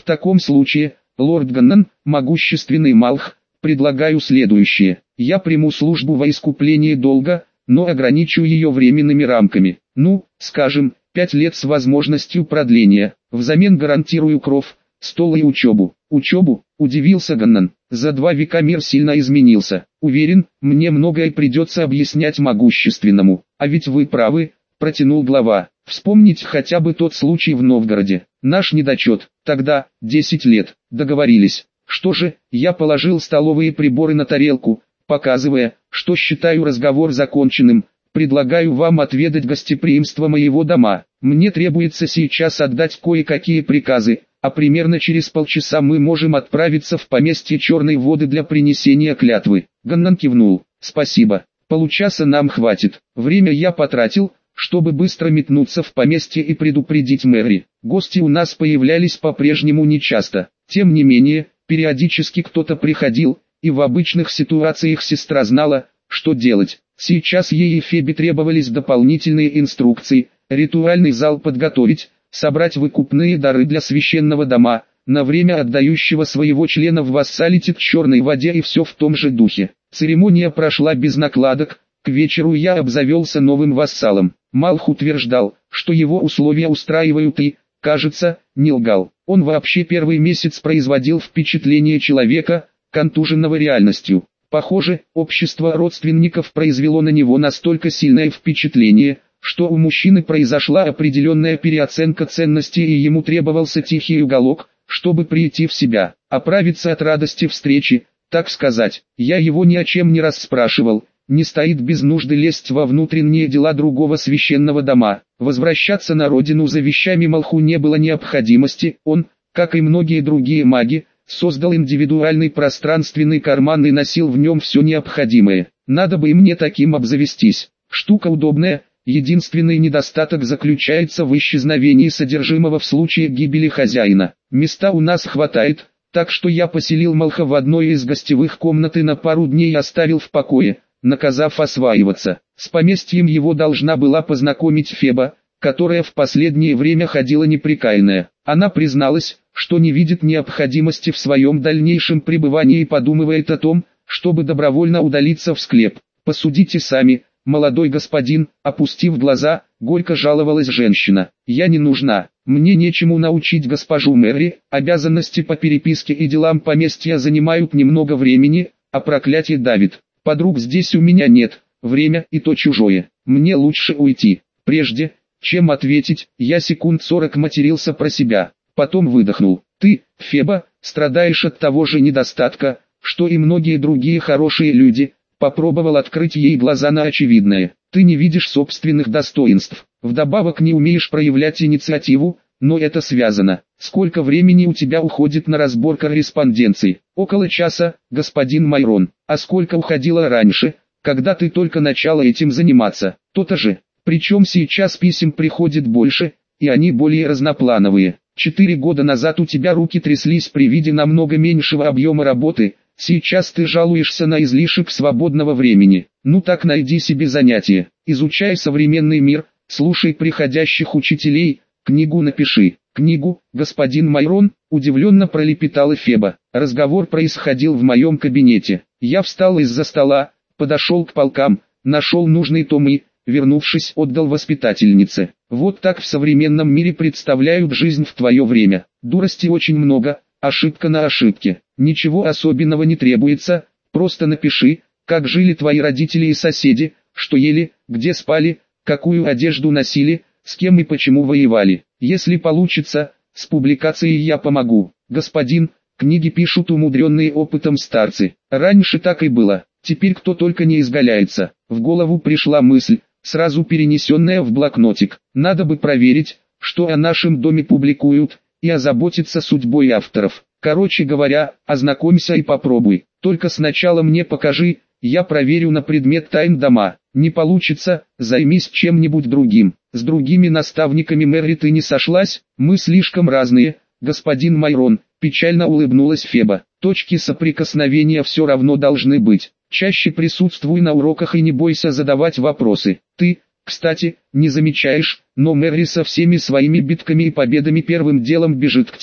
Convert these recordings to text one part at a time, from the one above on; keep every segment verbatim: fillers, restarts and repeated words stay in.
таком случае, лорд Ганнан, могущественный Малх, предлагаю следующее. Я приму службу во искуплении долга, но ограничу ее временными рамками. Ну, скажем, пять лет с возможностью продления. Взамен гарантирую кров, стол и учебу. Учебу, удивился Ганнан. За два века мир сильно изменился. Уверен, мне многое придется объяснять могущественному. А ведь вы правы, протянул глава. Вспомнить хотя бы тот случай в Новгороде. Наш недочет. Тогда, десять лет. Договорились. Что же, я положил столовые приборы на тарелку, показывая, что считаю разговор законченным. Предлагаю вам отведать гостеприимство моего дома. Мне требуется сейчас отдать кое-какие приказы, а примерно через полчаса мы можем отправиться в поместье Черной Воды для принесения клятвы. Ганнан кивнул. Спасибо. Получаса нам хватит. Время я потратил, чтобы быстро метнуться в поместье и предупредить Мэри. Гости у нас появлялись по-прежнему нечасто. Тем не менее, периодически кто-то приходил, и в обычных ситуациях сестра знала, что делать. Сейчас ей и Фебе требовались дополнительные инструкции, ритуальный зал подготовить, собрать выкупные дары для священного дома, на время отдающего своего члена в вассалите к Черной Воде, и все в том же духе. Церемония прошла без накладок, к вечеру я обзавелся новым вассалом. Малх утверждал, что его условия устраивают и, кажется, не лгал. Он вообще первый месяц производил впечатление человека, контуженного реальностью. Похоже, общество родственников произвело на него настолько сильное впечатление, что у мужчины произошла определенная переоценка ценностей, и ему требовался тихий уголок, чтобы прийти в себя, оправиться от радости встречи, так сказать. Я его ни о чем не расспрашивал, не стоит без нужды лезть во внутренние дела другого священного дома. Возвращаться на родину за вещами Малху не было необходимости, он, как и многие другие маги, создал индивидуальный пространственный карман и носил в нем все необходимое. Надо бы и мне таким обзавестись. Штука удобная, единственный недостаток заключается в исчезновении содержимого в случае гибели хозяина. Места у нас хватает, так что я поселил Малха в одной из гостевых комнат и на пару дней оставил в покое, наказав осваиваться. С поместьем его должна была познакомить Феба, которая в последнее время ходила неприкаянная. Она призналась, что не видит необходимости в своем дальнейшем пребывании и подумывает о том, чтобы добровольно удалиться в склеп. «Посудите сами, молодой господин», опустив глаза, горько жаловалась женщина. «Я не нужна, мне нечему научить госпожу Мэри, обязанности по переписке и делам поместья занимают немного времени, а проклятие давит. Подруг здесь у меня нет, время и то чужое, мне лучше уйти». Прежде, чем ответить, я секунд сорок матерился про себя, потом выдохнул. «Ты, Феба, страдаешь от того же недостатка, что и многие другие хорошие люди», попробовал открыть ей глаза на очевидное. «Ты не видишь собственных достоинств, вдобавок не умеешь проявлять инициативу, но это связано. Сколько времени у тебя уходит на разбор корреспонденции?» «Около часа, господин Майрон». «А сколько уходило раньше, когда ты только начала этим заниматься?» «То-то же. Причем сейчас писем приходит больше, и они более разноплановые. Четыре года назад у тебя руки тряслись при виде намного меньшего объема работы, сейчас ты жалуешься на излишек свободного времени. Ну так найди себе занятие, изучай современный мир, слушай приходящих учителей, книгу напиши». «Книгу, господин Майрон?» – удивленно пролепетала Феба. Разговор происходил в моем кабинете. Я встал из-за стола, подошел к полкам, нашел нужный том и, вернувшись, отдал воспитательнице. «Вот так в современном мире представляют жизнь в твое время. Дурости очень много, ошибка на ошибке. Ничего особенного не требуется, просто напиши, как жили твои родители и соседи, что ели, где спали, какую одежду носили, с кем и почему воевали. Если получится, с публикацией я помогу. Господин, книги пишут умудренные опытом старцы. Раньше так и было, теперь кто только не изгаляется». В голову пришла мысль, сразу перенесенная в блокнотик. Надо бы проверить, что о нашем доме публикуют, и озаботиться судьбой авторов. Короче говоря, ознакомься и попробуй. Только сначала мне покажи, я проверю на предмет тайн дома. Не получится, займись чем-нибудь другим. С другими наставниками Мэри ты не сошлась? Мы слишком разные, господин Майрон, печально улыбнулась Феба. Точки соприкосновения все равно должны быть. Чаще присутствуй на уроках и не бойся задавать вопросы. Ты, кстати, не замечаешь, но Мэри со всеми своими битками и победами первым делом бежит к тебе.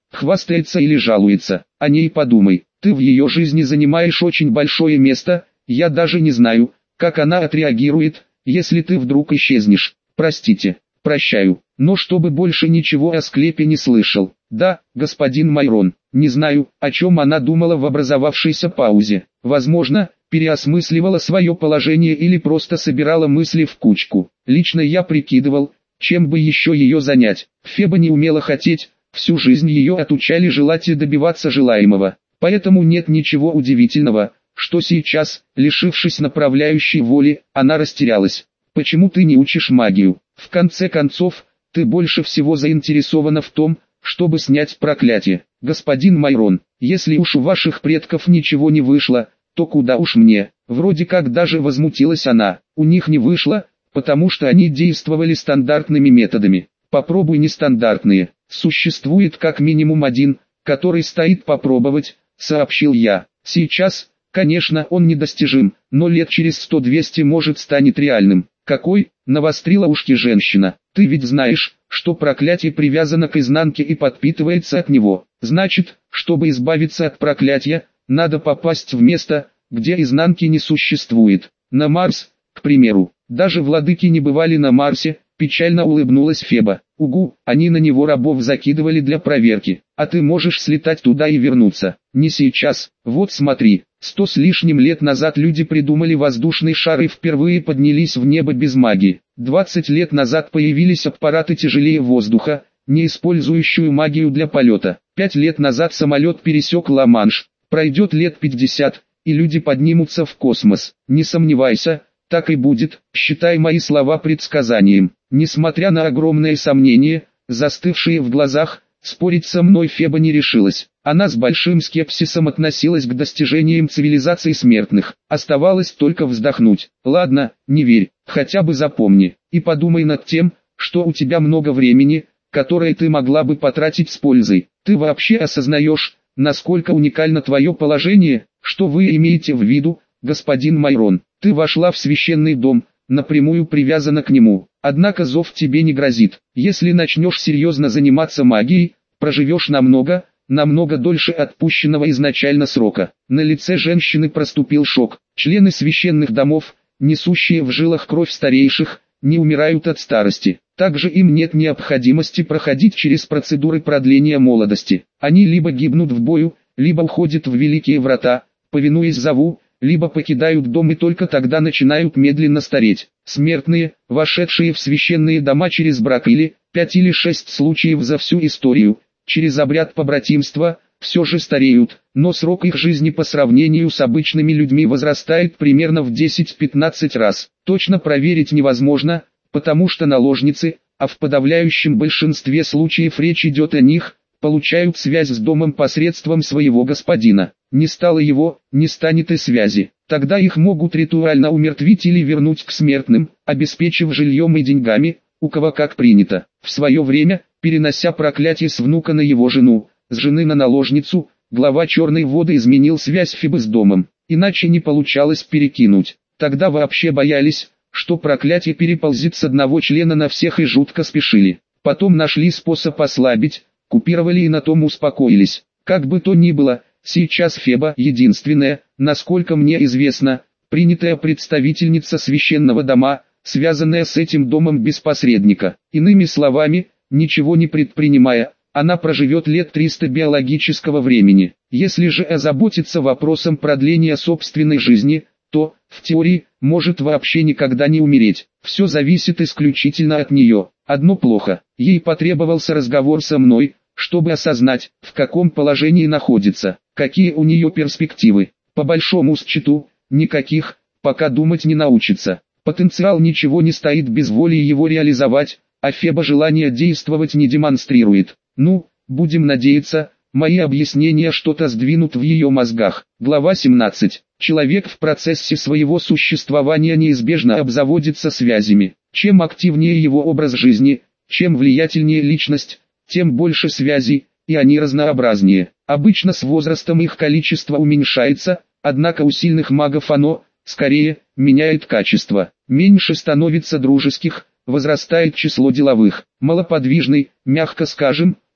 хвастается или жалуется. О ней подумай, ты в ее жизни занимаешь очень большое место, я даже не знаю, как она отреагирует, если ты вдруг исчезнешь. Простите, прощаю, но чтобы больше ничего о склепе не слышал. Да, господин Майрон, не знаю, о чем она думала в образовавшейся паузе. Возможно, переосмысливала свое положение или просто собирала мысли в кучку. Лично я прикидывал, чем бы еще ее занять. Феба не умела хотеть, всю жизнь ее отучали желать и добиваться желаемого. Поэтому нет ничего удивительного, что сейчас, лишившись направляющей воли, она растерялась. Почему ты не учишь магию? В конце концов, ты больше всего заинтересована в том, чтобы снять проклятие. Господин Майрон, если уж у ваших предков ничего не вышло, то куда уж мне? Вроде как даже возмутилась она. У них не вышло, потому что они действовали стандартными методами. Попробуй нестандартные. Существует как минимум один, который стоит попробовать, сообщил я. Сейчас, конечно, он недостижим, но лет через сто-двести может станет реальным. Какой? Навострила ушки женщина. Ты ведь знаешь, что проклятие привязано к изнанке и подпитывается от него. Значит, чтобы избавиться от проклятия, надо попасть в место, где изнанки не существует. На Марс, к примеру. Даже владыки не бывали на Марсе, печально улыбнулась Феба. Угу, они на него рабов закидывали для проверки. А ты можешь слетать туда и вернуться. Не сейчас. Вот смотри, сто с лишним лет назад люди придумали воздушный шар и впервые поднялись в небо без магии. двадцать лет назад появились аппараты тяжелее воздуха, не использующую магию для полета. Пять лет назад самолет пересек Ла-Манш. Пройдет лет пятьдесят, и люди поднимутся в космос. Не сомневайся, так и будет, считай мои слова предсказанием. Несмотря на огромные сомнения, застывшие в глазах, спорить со мной Феба не решилась. Она с большим скепсисом относилась к достижениям цивилизации смертных. Оставалось только вздохнуть. Ладно, не верь, хотя бы запомни. И подумай над тем, что у тебя много времени, которое ты могла бы потратить с пользой. Ты вообще осознаешь, насколько уникально твое положение? Что вы имеете в виду, господин Майрон? Ты вошла в священный дом, напрямую привязана к нему. Однако зов тебе не грозит. Если начнешь серьезно заниматься магией, проживешь намного, намного дольше отпущенного изначально срока. На лице женщины проступил шок. Члены священных домов, несущие в жилах кровь старейших, не умирают от старости. Также им нет необходимости проходить через процедуры продления молодости. Они либо гибнут в бою, либо уходят в великие врата, повинуясь зову, либо покидают дом и только тогда начинают медленно стареть. Смертные, вошедшие в священные дома через брак или, пять или шесть случаев за всю историю, через обряд побратимства, все же стареют, но срок их жизни по сравнению с обычными людьми возрастает примерно в десять-пятнадцать раз. Точно проверить невозможно, потому что наложницы, а в подавляющем большинстве случаев речь идет о них, получают связь с домом посредством своего господина. Не стало его, не станет и связи. Тогда их могут ритуально умертвить или вернуть к смертным, обеспечив жильем и деньгами, у кого как принято. В свое время, перенося проклятие с внука на его жену, с жены на наложницу, глава Черной воды изменил связь Фебы с домом, иначе не получалось перекинуть. Тогда вообще боялись, что проклятие переползет с одного члена на всех и жутко спешили. Потом нашли способ ослабить, купировали и на том успокоились. Как бы то ни было, сейчас Феба единственная, насколько мне известно, принятая представительница священного дома, связанная с этим домом без посредника. Иными словами, ничего не предпринимая, она проживет лет триста биологического времени. Если же озаботиться вопросом продления собственной жизни, то, в теории, может вообще никогда не умереть. Все зависит исключительно от нее. Одно плохо, ей потребовался разговор со мной, чтобы осознать, в каком положении находится, какие у нее перспективы. По большому счету, никаких, пока думать не научится. Потенциал ничего не стоит без воли его реализовать, а Феба желание действовать не демонстрирует. Ну, будем надеяться, мои объяснения что-то сдвинут в ее мозгах. Глава семнадцать. Человек в процессе своего существования неизбежно обзаводится связями. Чем активнее его образ жизни, чем влиятельнее личность, тем больше связей, и они разнообразнее. Обычно с возрастом их количество уменьшается, однако у сильных магов оно, скорее, меняет качество. Меньше становится дружеских, возрастает число деловых. Малоподвижный, мягко скажем,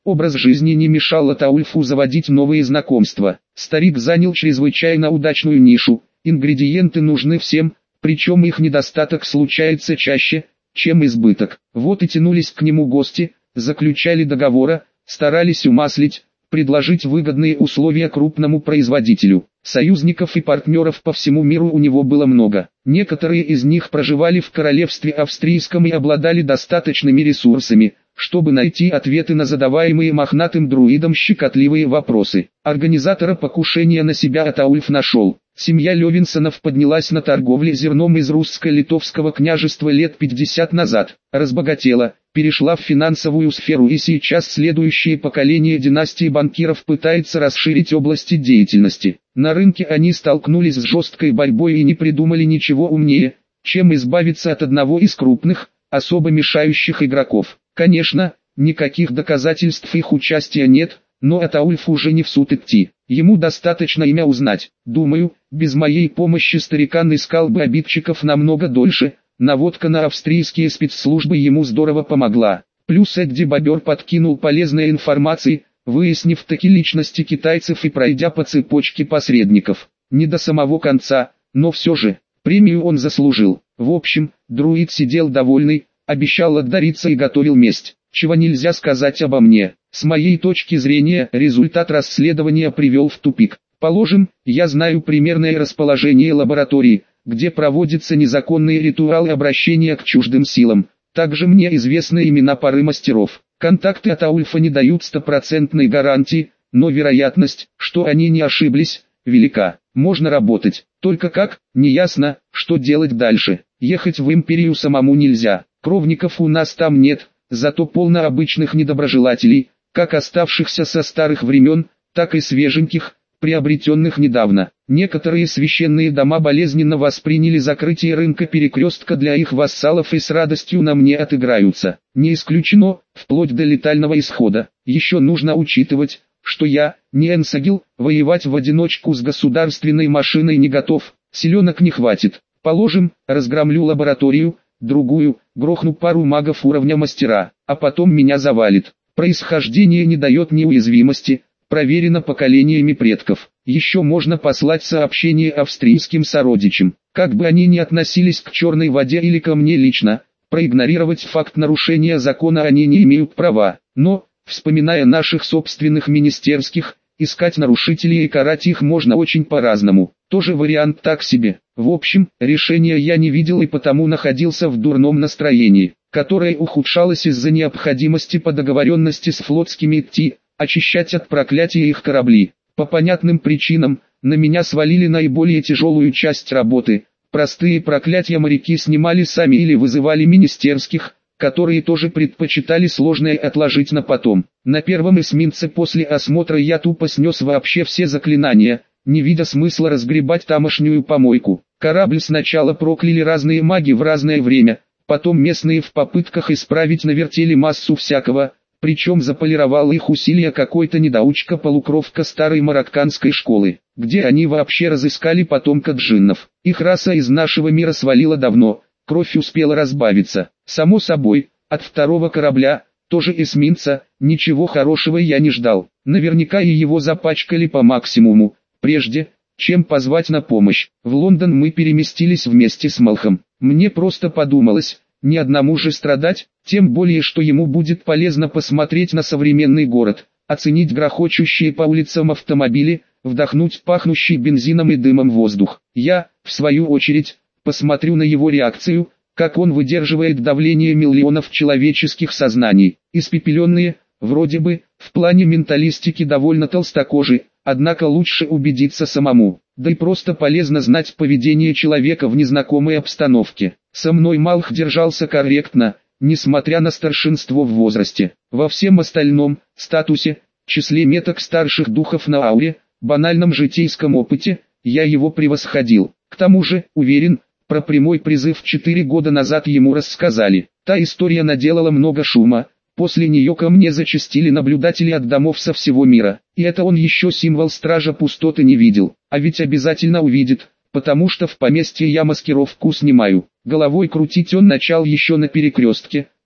Образ жизни не мешал Атаульфу заводить новые знакомства. Старик занял чрезвычайно удачную нишу. Ингредиенты нужны всем, причем их недостаток случается чаще, чем избыток. Вот и тянулись к нему гости, заключали договора, старались умаслить, предложить выгодные условия крупному производителю. Союзников и партнеров по всему миру у него было много. Некоторые из них проживали в королевстве австрийском и обладали достаточными ресурсами, чтобы найти ответы на задаваемые мохнатым друидом щекотливые вопросы. Организатора покушения на себя Атаульф нашел. Семья Левинсонов поднялась на торговле зерном из русско-литовского княжества лет пятьдесят назад, разбогатела, перешла в финансовую сферу и сейчас следующее поколение династии банкиров пытается расширить области деятельности. На рынке они столкнулись с жесткой борьбой и не придумали ничего умнее, чем избавиться от одного из крупных, особо мешающих игроков. Конечно, никаких доказательств их участия нет, но Атаульфу уже не в суд идти. Ему достаточно имя узнать. Думаю, без моей помощи старикан искал бы обидчиков намного дольше. Наводка на австрийские спецслужбы ему здорово помогла. Плюс Эдди Бобер подкинул полезной информации, выяснив таки личности китайцев и пройдя по цепочке посредников. Не до самого конца, но все же, премию он заслужил. В общем, друид сидел довольный, обещал отдариться и готовил месть. Чего нельзя сказать обо мне. С моей точки зрения, результат расследования привел в тупик. Положим, я знаю примерное расположение лаборатории, где проводятся незаконные ритуалы обращения к чуждым силам. Также мне известны имена пары мастеров. Контакты Атаульфа не дают стопроцентной гарантии, но вероятность, что они не ошиблись, велика. Можно работать. Только как, неясно, что делать дальше. Ехать в империю самому нельзя. Кровников у нас там нет, зато полно обычных недоброжелателей, как оставшихся со старых времен, так и свеженьких, приобретенных недавно. Некоторые священные дома болезненно восприняли закрытие рынка перекрестка для их вассалов и с радостью на мне отыграются. Не исключено, вплоть до летального исхода. Еще нужно учитывать, что я, не Энсагил, воевать в одиночку с государственной машиной не готов, силенок не хватит. Положим, разгромлю лабораторию, другую, грохну пару магов уровня мастера, а потом меня завалит. Происхождение не дает неуязвимости, проверено поколениями предков. Еще можно послать сообщение австрийским сородичам. Как бы они ни относились к черной воде или ко мне лично, проигнорировать факт нарушения закона они не имеют права. Но, вспоминая наших собственных министерских, искать нарушителей и карать их можно очень по-разному. Тоже вариант так себе. В общем, решения я не видел и потому находился в дурном настроении, которое ухудшалось из-за необходимости по договоренности с флотскими идти, очищать от проклятия их корабли. По понятным причинам, на меня свалили наиболее тяжелую часть работы. Простые проклятия моряки снимали сами или вызывали министерских, которые тоже предпочитали сложное отложить на потом. На первом эсминце после осмотра я тупо снес вообще все заклинания, не видя смысла разгребать тамошнюю помойку. Корабль сначала прокляли разные маги в разное время, потом местные в попытках исправить навертели массу всякого, причем заполировал их усилия какой-то недоучка-полукровка старой марокканской школы, где они вообще разыскали потомка джиннов. Их раса из нашего мира свалила давно, кровь успела разбавиться. Само собой, от второго корабля, тоже эсминца, ничего хорошего я не ждал. Наверняка и его запачкали по максимуму, прежде, чем позвать на помощь. В Лондон мы переместились вместе с Малхом. Мне просто подумалось, ни одному же страдать, тем более что ему будет полезно посмотреть на современный город, оценить грохочущие по улицам автомобили, вдохнуть пахнущий бензином и дымом воздух. Я, в свою очередь, посмотрю на его реакцию, как он выдерживает давление миллионов человеческих сознаний. Испепеленные, вроде бы, в плане менталистики довольно толстокожи, однако лучше убедиться самому. Да и просто полезно знать поведение человека в незнакомой обстановке. Со мной Малх держался корректно, несмотря на старшинство в возрасте. Во всем остальном, статусе, числе меток старших духов на ауре, банальном житейском опыте, я его превосходил. К тому же, уверен, про прямой призыв четыре года назад ему рассказали. Та история наделала много шума, после нее ко мне зачастили наблюдатели от домов со всего мира. И это он еще символ стража пустоты не видел, а ведь обязательно увидит, потому что в поместье я маскировку снимаю. Головой крутить он начал еще на перекрестке,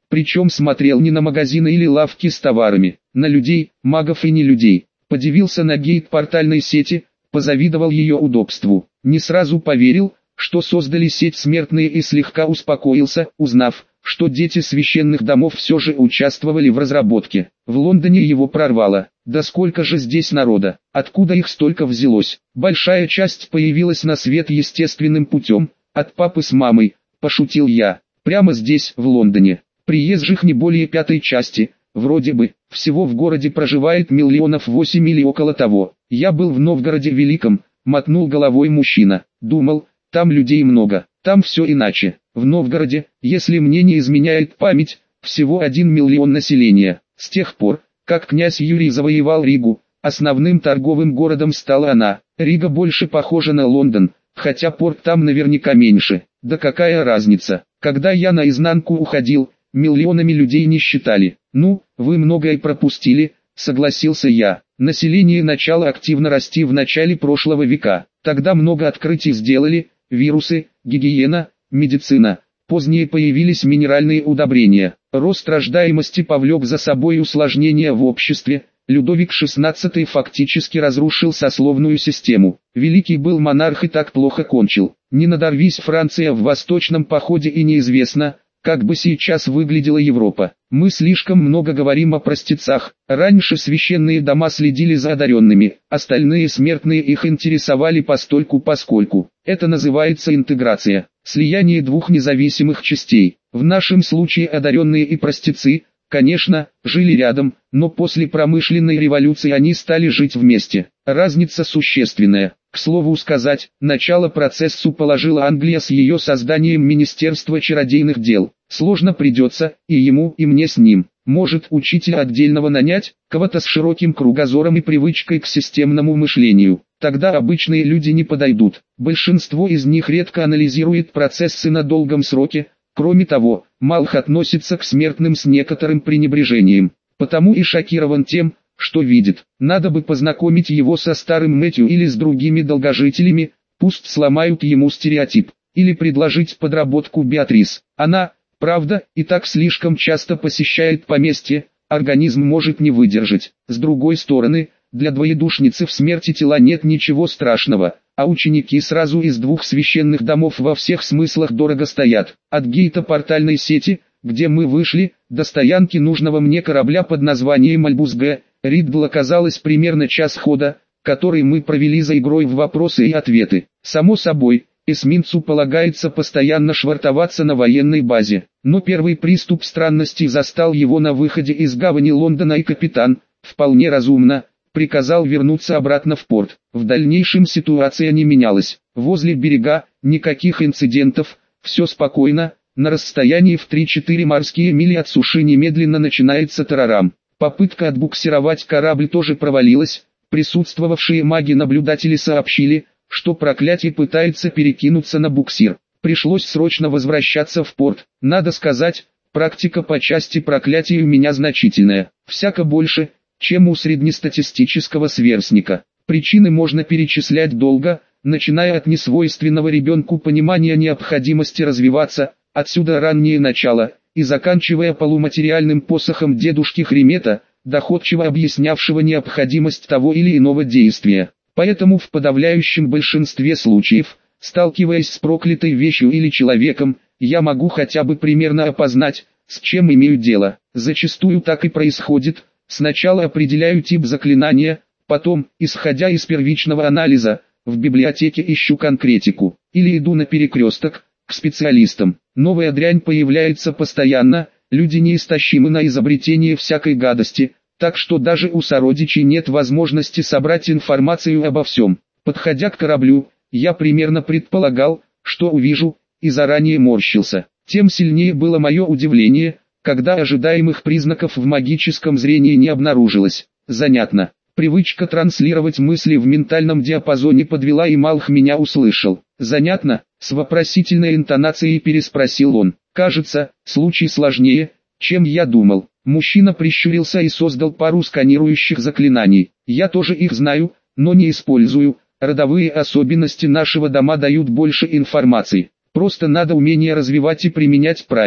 Причем смотрел не на магазины или лавки с товарами, на людей, магов и не людей. Подивился на гейт портальной сети, позавидовал ее удобству. Не сразу поверил, что создали сеть смертные, и слегка успокоился, узнав, что дети священных домов все же участвовали в разработке. В Лондоне его прорвало. Да сколько же здесь народа, откуда их столько взялось? Большая часть появилась на свет естественным путем, от папы с мамой, пошутил я. Прямо здесь, в Лондоне. Приезжих не более пятой части, вроде бы, всего в городе проживает миллионов восемь или около того. Я был в Новгороде Великом, мотнул головой мужчина, думал, там людей много, там все иначе. В Новгороде, если мне не изменяет память, всего один миллион населения. С тех пор, как князь Юрий завоевал Ригу, основным торговым городом стала она. Рига больше похожа на Лондон, хотя порт там наверняка меньше. Да какая разница, когда я наизнанку уходил, миллионами людей не считали. Ну, вы многое пропустили, согласился я. Население начало активно расти в начале прошлого века. Тогда много открытий сделали, вирусы, гигиена, медицина. Позднее появились минеральные удобрения. Рост рождаемости повлек за собой усложнения в обществе. Людовик шестнадцатый фактически разрушил сословную систему. Великий был монарх и так плохо кончил. Не надорвись Франция в восточном походе, и неизвестно, как бы сейчас выглядела Европа. Мы слишком много говорим о простецах. Раньше священные дома следили за одаренными, остальные смертные их интересовали постольку-поскольку. Это называется интеграция, слияние двух независимых частей. В нашем случае одаренные и простецы, конечно, жили рядом, но после промышленной революции они стали жить вместе. Разница существенная. К слову сказать, начало процессу положила Англия с ее созданием Министерства чародейных дел. Сложно придется, и ему, и мне с ним. Может, учителя отдельного нанять, кого-то с широким кругозором и привычкой к системному мышлению. Тогда обычные люди не подойдут. Большинство из них редко анализирует процессы на долгом сроке. Кроме того, Малх относится к смертным с некоторым пренебрежением. Потому и шокирован тем, что видит. Надо бы познакомить его со старым Мэтью или с другими долгожителями, пусть сломают ему стереотип. Или предложить подработку Беатрис. Она, правда, и так слишком часто посещает поместье, организм может не выдержать. С другой стороны, для двоедушницы в смерти тела нет ничего страшного, а ученики сразу из двух священных домов во всех смыслах дорого стоят. От гейта портальной сети, где мы вышли, до стоянки нужного мне корабля под названием Альбус-Г, Риддл оказалось примерно час хода, который мы провели за игрой в вопросы и ответы. Само собой, эсминцу полагается постоянно швартоваться на военной базе, но первый приступ странностей застал его на выходе из гавани Лондона, и капитан, вполне разумно, приказал вернуться обратно в порт. В дальнейшем ситуация не менялась. Возле берега никаких инцидентов, все спокойно, на расстоянии в три-четыре морские мили от суши немедленно начинается тарарам. Попытка отбуксировать корабль тоже провалилась. Присутствовавшие маги-наблюдатели сообщили, что проклятие пытается перекинуться на буксир. Пришлось срочно возвращаться в порт. Надо сказать, практика по части проклятий у меня значительная. Всяко больше, чем у среднестатистического сверстника. Причины можно перечислять долго, начиная от несвойственного ребенку понимания необходимости развиваться, отсюда раннее начало, и заканчивая полуматериальным посохом дедушки Хремета, доходчиво объяснявшего необходимость того или иного действия. Поэтому в подавляющем большинстве случаев, сталкиваясь с проклятой вещью или человеком, я могу хотя бы примерно опознать, с чем имею дело. Зачастую так и происходит. Сначала определяю тип заклинания, потом, исходя из первичного анализа, в библиотеке ищу конкретику, или иду на перекресток, к специалистам. Новая дрянь появляется постоянно, люди неистощимы на изобретение всякой гадости, так что даже у сородичей нет возможности собрать информацию обо всем. Подходя к кораблю, я примерно предполагал, что увижу, и заранее морщился. Тем сильнее было мое удивление, когда ожидаемых признаков в магическом зрении не обнаружилось. Занятно. Привычка транслировать мысли в ментальном диапазоне подвела, и Малх меня услышал. «Занятно?» — с вопросительной интонацией переспросил он. «Кажется, случай сложнее, чем я думал». Мужчина прищурился и создал пару сканирующих заклинаний. «Я тоже их знаю, но не использую. Родовые особенности нашего дома дают больше информации. Просто надо умение развивать и применять правильно.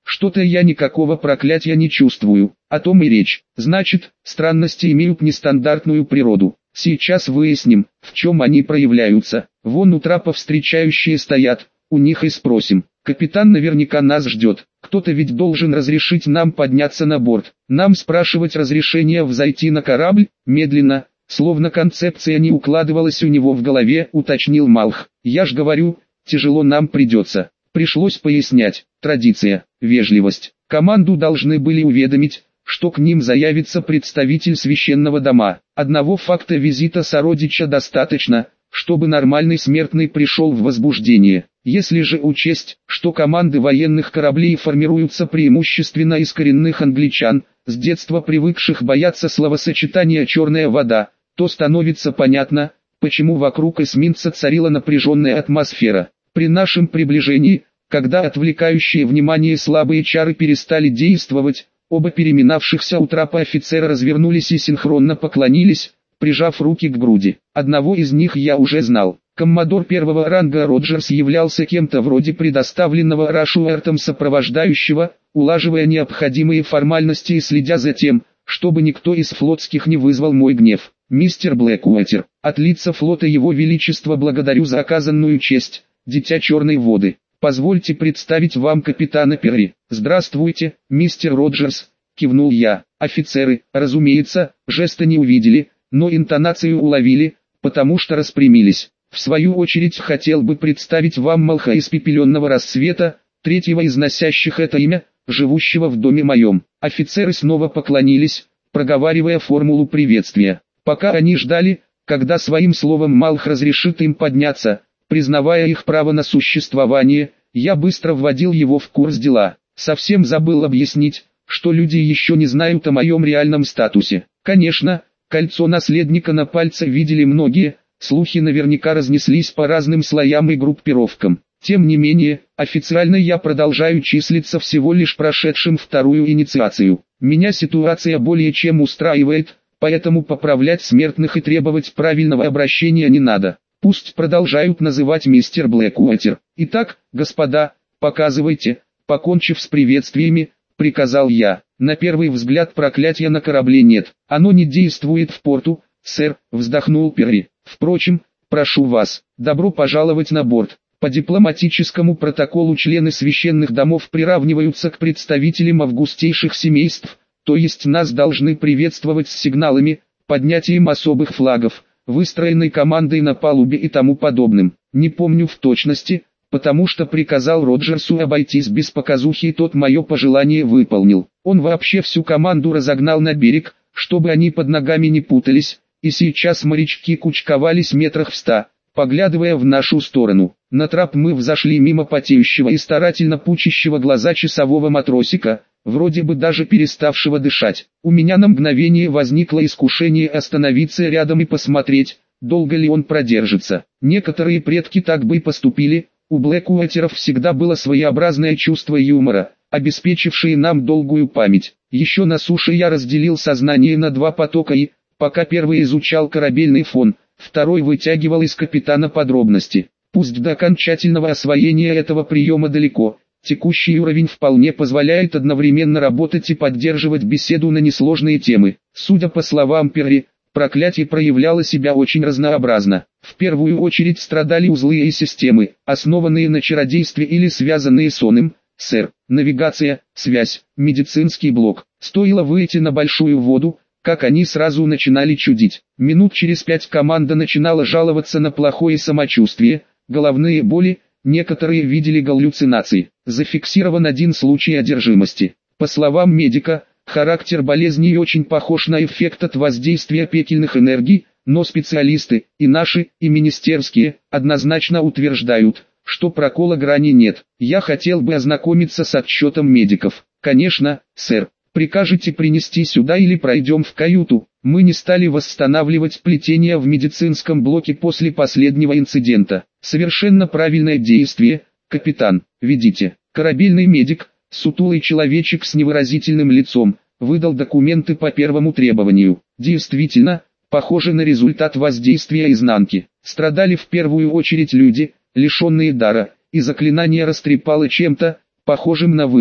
Что-то я никакого проклятия не чувствую, о том и речь. Значит, странности имеют нестандартную природу. Сейчас выясним, в чем они проявляются. Вон у трапа встречающие стоят, у них и спросим. Капитан наверняка нас ждет. Кто-то ведь должен разрешить нам подняться на борт. Нам спрашивать разрешения взойти на корабль? Медленно, словно концепция не укладывалась у него в голове, уточнил Малх. Я ж говорю, тяжело нам придется. Пришлось пояснять. Традиция, вежливость. Команду должны были уведомить, что к ним заявится представитель священного дома. Одного факта визита сородича достаточно, чтобы нормальный смертный пришел в возбуждение. Если же учесть, что команды военных кораблей формируются преимущественно из коренных англичан, с детства привыкших бояться словосочетания «черная вода», то становится понятно, почему вокруг эсминца царила напряженная атмосфера. При нашем приближении, когда отвлекающие внимание слабые чары перестали действовать, оба переминавшихся у трапа офицера развернулись и синхронно поклонились, прижав руки к груди. Одного из них я уже знал. Коммодор первого ранга Роджерс являлся кем-то вроде предоставленного Рашуэртом сопровождающего, улаживая необходимые формальности и следя за тем, чтобы никто из флотских не вызвал мой гнев. «Мистер Блэкуотер, от лица флота Его Величества благодарю за оказанную честь, дитя Черной воды. Позвольте представить вам капитана Перри». «Здравствуйте, мистер Роджерс», — кивнул я. Офицеры, разумеется, жеста не увидели, но интонацию уловили, потому что распрямились. В свою очередь хотел бы представить вам Малха испепеленного рассвета, третьего из носящих это имя, живущего в доме моем. Офицеры снова поклонились, проговаривая формулу приветствия. Пока они ждали, когда своим словом Малх разрешит им подняться, признавая их право на существование, я быстро вводил его в курс дела. Совсем забыл объяснить, что люди еще не знают о моем реальном статусе. Конечно, кольцо наследника на пальце видели многие, слухи наверняка разнеслись по разным слоям и группировкам. Тем не менее, официально я продолжаю числиться всего лишь прошедшим вторую инициацию. Меня ситуация более чем устраивает, поэтому поправлять смертных и требовать правильного обращения не надо. Пусть продолжают называть мистер Блэкуотер. Итак, господа, показывайте. Покончив с приветствиями, приказал я. На первый взгляд проклятия на корабле нет. Оно не действует в порту, сэр, вздохнул Перри. Впрочем, прошу вас, добро пожаловать на борт. По дипломатическому протоколу члены священных домов приравниваются к представителям августейших семейств, то есть нас должны приветствовать с сигналами, поднятием особых флагов, выстроенной командой на палубе и тому подобным. Не помню в точности, потому что приказал Роджерсу обойтись без показухи, и тот мое пожелание выполнил. Он вообще всю команду разогнал на берег, чтобы они под ногами не путались, и сейчас морячки кучковались метрах в ста, поглядывая в нашу сторону. На трап мы взошли мимо потеющего и старательно пучащего глаза часового матросика, вроде бы даже переставшего дышать. У меня на мгновение возникло искушение остановиться рядом и посмотреть, долго ли он продержится. Некоторые предки так бы и поступили. У Блэкуотеров всегда было своеобразное чувство юмора, обеспечившее нам долгую память. Еще на суше я разделил сознание на два потока и, пока первый изучал корабельный фон, второй вытягивал из капитана подробности. Пусть до окончательного освоения этого приема далеко, текущий уровень вполне позволяет одновременно работать и поддерживать беседу на несложные темы. Судя по словам Перри, проклятие проявляло себя очень разнообразно. В первую очередь страдали узлы и системы, основанные на чародействе или связанные с оным, сэр. Навигация, связь, медицинский блок. Стоило выйти на большую воду, как они сразу начинали чудить. Минут через пять команда начинала жаловаться на плохое самочувствие, головные боли, некоторые видели галлюцинации. Зафиксирован один случай одержимости. По словам медика, характер болезни очень похож на эффект от воздействия пекельных энергий, но специалисты, и наши, и министерские, однозначно утверждают, что прокола грани нет. Я хотел бы ознакомиться с отчетом медиков. Конечно, сэр. Прикажете принести сюда или пройдем в каюту? Мы не стали восстанавливать плетение в медицинском блоке после последнего инцидента. Совершенно правильное действие, капитан. Ведите. Корабельный медик, сутулый человечек с невыразительным лицом, выдал документы по первому требованию. Действительно, похоже на результат воздействия изнанки. Страдали в первую очередь люди, лишенные дара, и заклинание растрепало чем-то, похожим на выброс.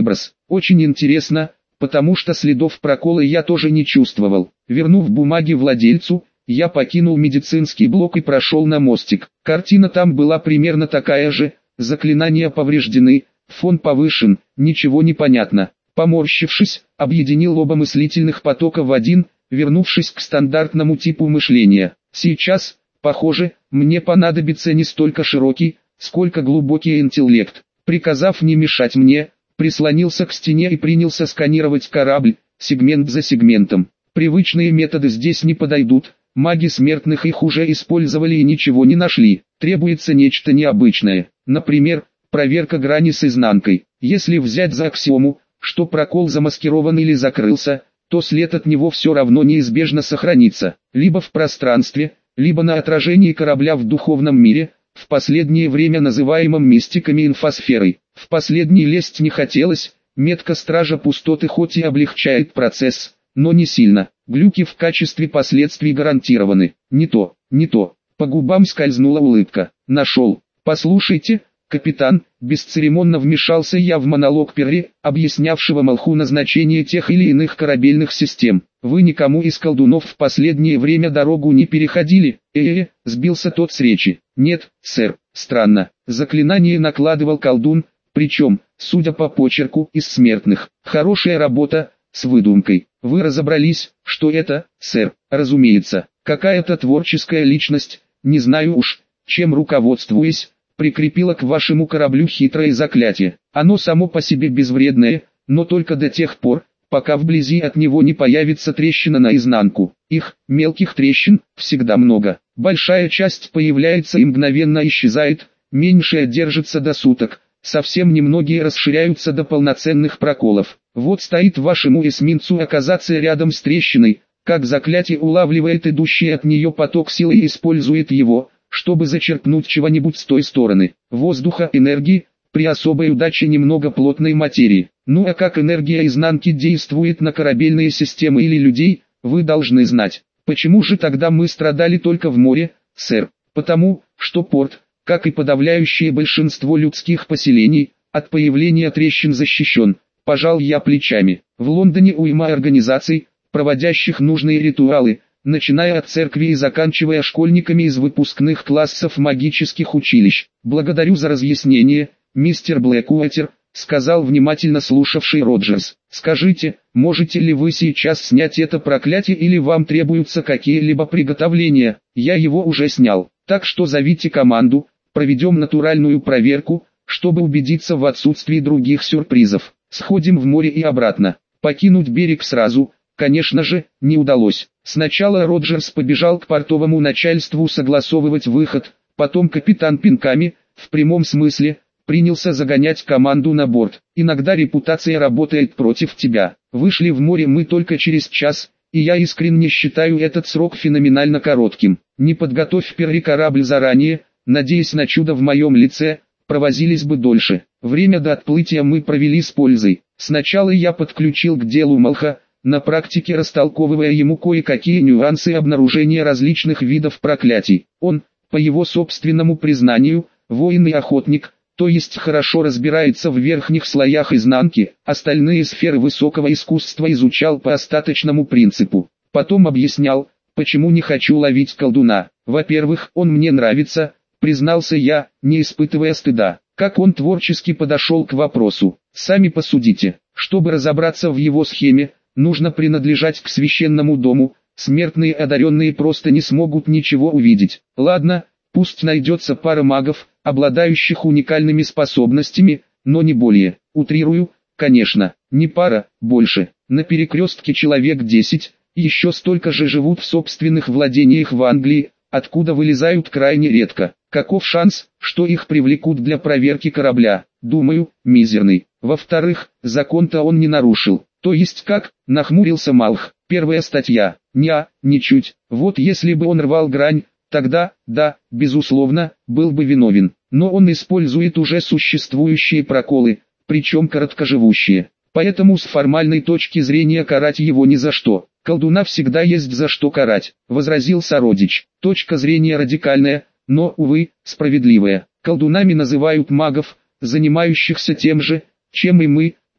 Очень интересно, потому что следов прокола я тоже не чувствовал. Вернув бумаги владельцу, я покинул медицинский блок и прошел на мостик. Картина там была примерно такая же, заклинания повреждены, фон повышен, ничего не понятно. Поморщившись, объединил оба мыслительных потока в один, вернувшись к стандартному типу мышления. Сейчас, похоже, мне понадобится не столько широкий, сколько глубокий интеллект. Приказав не мешать мне, прислонился к стене и принялся сканировать корабль, сегмент за сегментом. Привычные методы здесь не подойдут, маги смертных их уже использовали и ничего не нашли. Требуется нечто необычное, например, проверка грани с изнанкой. Если взять за аксиому, что прокол замаскирован или закрылся, то след от него все равно неизбежно сохранится, либо в пространстве, либо на отражении корабля в духовном мире, в последнее время называемом мистиками инфосферой. В последний лезть не хотелось, метка стража пустоты хоть и облегчает процесс, но не сильно. Глюки в качестве последствий гарантированы. Не то, не то. По губам скользнула улыбка. Нашел. Послушайте, капитан, бесцеремонно вмешался я в монолог Перри, объяснявшего Малху назначение тех или иных корабельных систем. Вы никому из колдунов в последнее время дорогу не переходили? Э-э, сбился тот с речи. Нет, сэр, странно. Заклинание накладывал колдун, причем, судя по почерку, из смертных. Хорошая работа, с выдумкой. Вы разобрались, что это, сэр? Разумеется, какая-то творческая личность, не знаю уж, чем руководствуясь, прикрепила к вашему кораблю хитрое заклятие. Оно само по себе безвредное, но только до тех пор, пока вблизи от него не появится трещина наизнанку. Их, мелких трещин, всегда много. Большая часть появляется и мгновенно исчезает, меньшая держится до суток. Совсем немногие расширяются до полноценных проколов. Вот стоит вашему эсминцу оказаться рядом с трещиной, как заклятие улавливает идущий от нее поток силы и использует его, чтобы зачерпнуть чего-нибудь с той стороны. Воздуха, энергии, при особой удаче немного плотной материи. Ну а как энергия изнанки действует на корабельные системы или людей, вы должны знать. Почему же тогда мы страдали только в море, сэр? Потому, что порт, как и подавляющее большинство людских поселений, от появления трещин защищен. Пожал я плечами. В Лондоне уйма организаций, проводящих нужные ритуалы, начиная от церкви и заканчивая школьниками из выпускных классов магических училищ. Благодарю за разъяснение, мистер Блэкуотер, сказал внимательно слушавший Роджерс. Скажите, можете ли вы сейчас снять это проклятие или вам требуются какие-либо приготовления? Я его уже снял, так что зовите команду, проведем натуральную проверку, чтобы убедиться в отсутствии других сюрпризов. Сходим в море и обратно. Покинуть берег сразу, конечно же, не удалось. Сначала Роджерс побежал к портовому начальству согласовывать выход, потом капитан пинками, в прямом смысле, принялся загонять команду на борт. Иногда репутация работает против тебя. Вышли в море мы только через час, и я искренне считаю этот срок феноменально коротким. Не подготовь Перри корабль заранее, надеясь на чудо в моем лице, провозились бы дольше. Время до отплытия мы провели с пользой. Сначала я подключил к делу Малха, на практике растолковывая ему кое-какие нюансы обнаружения различных видов проклятий. Он, по его собственному признанию, воин и охотник, то есть хорошо разбирается в верхних слоях изнанки, остальные сферы высокого искусства изучал по остаточному принципу. Потом объяснял, почему не хочу ловить колдуна. Во-первых, он мне нравится, признался я, не испытывая стыда. Как он творчески подошел к вопросу. Сами посудите, чтобы разобраться в его схеме, нужно принадлежать к священному дому, смертные одаренные просто не смогут ничего увидеть. Ладно, пусть найдется пара магов, обладающих уникальными способностями, но не более. Утрирую, конечно, не пара, больше. На перекрестке человек десять, еще столько же живут в собственных владениях в Англии, откуда вылезают крайне редко. Каков шанс, что их привлекут для проверки корабля? Думаю, мизерный. Во-вторых, закон-то он не нарушил. То есть как? Нахмурился Малх. Первая статья. Неа, ничуть. Вот если бы он рвал грань, тогда, да, безусловно, был бы виновен. Но он использует уже существующие проколы, причем короткоживущие. Поэтому с формальной точки зрения карать его ни за что. Колдуна всегда есть за что карать, возразил сородич. Точка зрения радикальная, но, увы, справедливая. Колдунами называют магов, занимающихся тем же, чем и мы,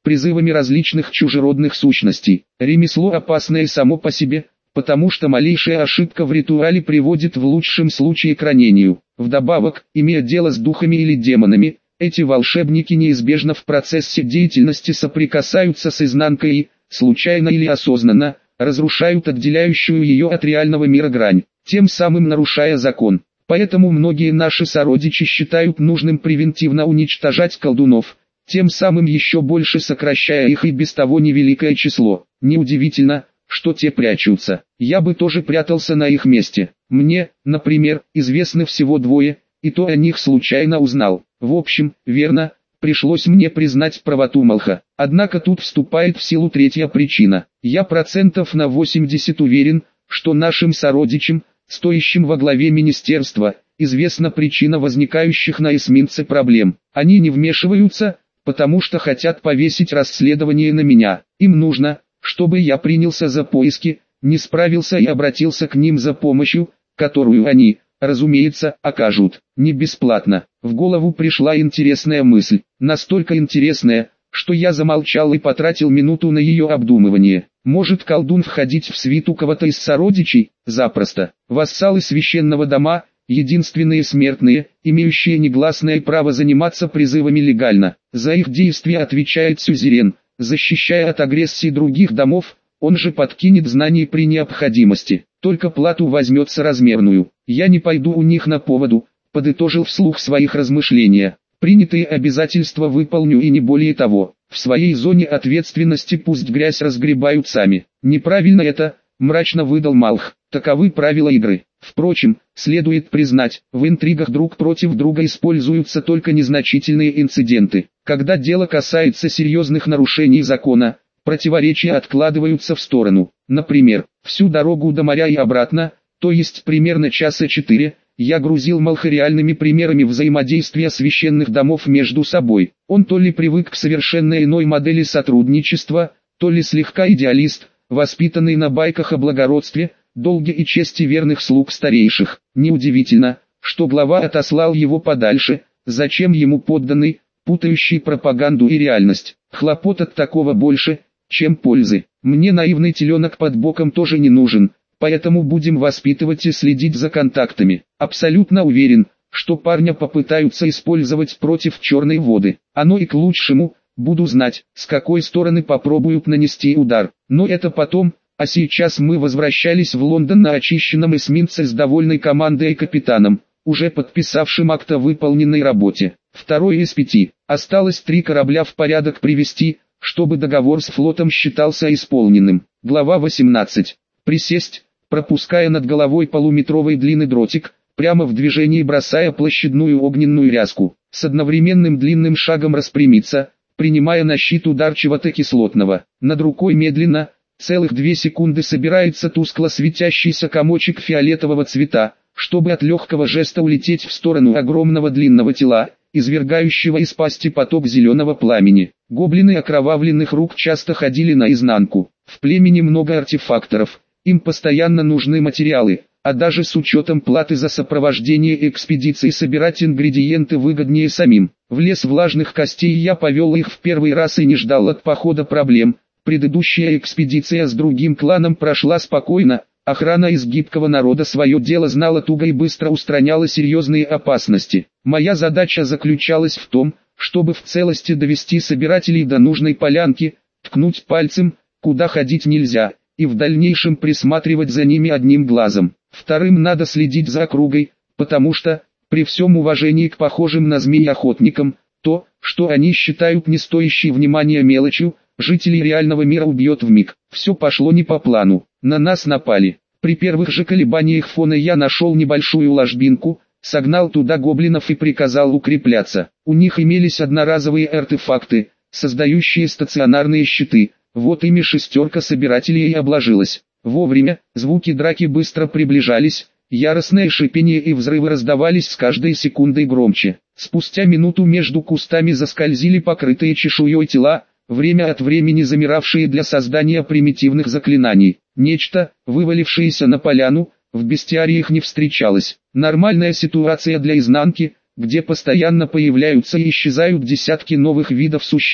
призывами различных чужеродных сущностей. Ремесло опасное само по себе, потому что малейшая ошибка в ритуале приводит в лучшем случае к ранению. Вдобавок, имея дело с духами или демонами, эти волшебники неизбежно в процессе деятельности соприкасаются с изнанкой и, случайно или осознанно, разрушают отделяющую ее от реального мира грань, тем самым нарушая закон. Поэтому многие наши сородичи считают нужным превентивно уничтожать колдунов, тем самым еще больше сокращая их и без того невеликое число. Неудивительно, что те прячутся. Я бы тоже прятался на их месте. Мне, например, известны всего двое, и то о них случайно узнал. В общем, верно, пришлось мне признать правоту Малха. Однако тут вступает в силу третья причина. Я процентов на восемьдесят уверен, что нашим сородичам, стоящим во главе министерства, известна причина возникающих на эсминце проблем. Они не вмешиваются, потому что хотят повесить расследование на меня. Им нужно, чтобы я принялся за поиски, не справился и обратился к ним за помощью, которую они, разумеется, окажут. Не бесплатно. В голову пришла интересная мысль, настолько интересная, что я замолчал и потратил минуту на ее обдумывание. Может колдун входить в свиту кого-то из сородичей? Запросто. Вассалы священного дома, единственные смертные, имеющие негласное право заниматься призывами легально. За их действия отвечает сюзерен, защищая от агрессии других домов, он же подкинет знаний при необходимости. Только плату возьмет соразмерную. Я не пойду у них на поводу, подытожил вслух своих размышления. Принятые обязательства выполню и не более того. В своей зоне ответственности пусть грязь разгребают сами. Неправильно это, мрачно выдал Малх. Таковы правила игры. Впрочем, следует признать, в интригах друг против друга используются только незначительные инциденты. Когда дело касается серьезных нарушений закона, противоречия откладываются в сторону. Например, всю дорогу до моря и обратно, то есть примерно часа четыре, я грузил Малха реальными примерами взаимодействия священных домов между собой. Он то ли привык к совершенно иной модели сотрудничества, то ли слегка идеалист, воспитанный на байках о благородстве, долге и чести верных слуг старейших. Неудивительно, что глава отослал его подальше, зачем ему подданный, путающий пропаганду и реальность. Хлопот от такого больше, чем пользы. Мне наивный теленок под боком тоже не нужен. Поэтому будем воспитывать и следить за контактами. Абсолютно уверен, что парня попытаются использовать против черной воды. Оно и к лучшему, буду знать, с какой стороны попробуют нанести удар. Но это потом, а сейчас мы возвращались в Лондон на очищенном эсминце с довольной командой и капитаном, уже подписавшим акт о выполненной работе. Второй из пяти. Осталось три корабля в порядок привести, чтобы договор с флотом считался исполненным. Глава восемнадцать. Присесть, пропуская над головой полуметровой длины дротик, прямо в движении бросая площадную огненную ряску, с одновременным длинным шагом распрямиться, принимая на щит удар чего-то кислотного. Над рукой медленно, целых две секунды собирается тускло светящийся комочек фиолетового цвета, чтобы от легкого жеста улететь в сторону огромного длинного тела, извергающего из пасти поток зеленого пламени. Гоблины окровавленных рук часто ходили наизнанку. В племени много артефакторов. Им постоянно нужны материалы, а даже с учетом платы за сопровождение экспедиции собирать ингредиенты выгоднее самим. В лес влажных костей я повел их в первый раз и не ждал от похода проблем. Предыдущая экспедиция с другим кланом прошла спокойно, охрана из гибкого народа свое дело знала туго и быстро устраняла серьезные опасности. Моя задача заключалась в том, чтобы в целости довести собирателей до нужной полянки, ткнуть пальцем, куда ходить нельзя, и в дальнейшем присматривать за ними одним глазом. Вторым надо следить за округой, потому что, при всем уважении к похожим на змей охотникам, то, что они считают не стоящей внимания мелочью, жителей реального мира убьет вмиг. Все пошло не по плану, на нас напали. При первых же колебаниях фона я нашел небольшую ложбинку, согнал туда гоблинов и приказал укрепляться. У них имелись одноразовые артефакты, создающие стационарные щиты. Вот ими шестерка собирателей и обложилась. Вовремя, звуки драки быстро приближались, яростное шипение и взрывы раздавались с каждой секундой громче. Спустя минуту между кустами заскользили покрытые чешуей тела, время от времени замиравшие для создания примитивных заклинаний. Нечто, вывалившееся на поляну, в бестиариях не встречалось. Нормальная ситуация для изнанки, где постоянно появляются и исчезают десятки новых видов существ.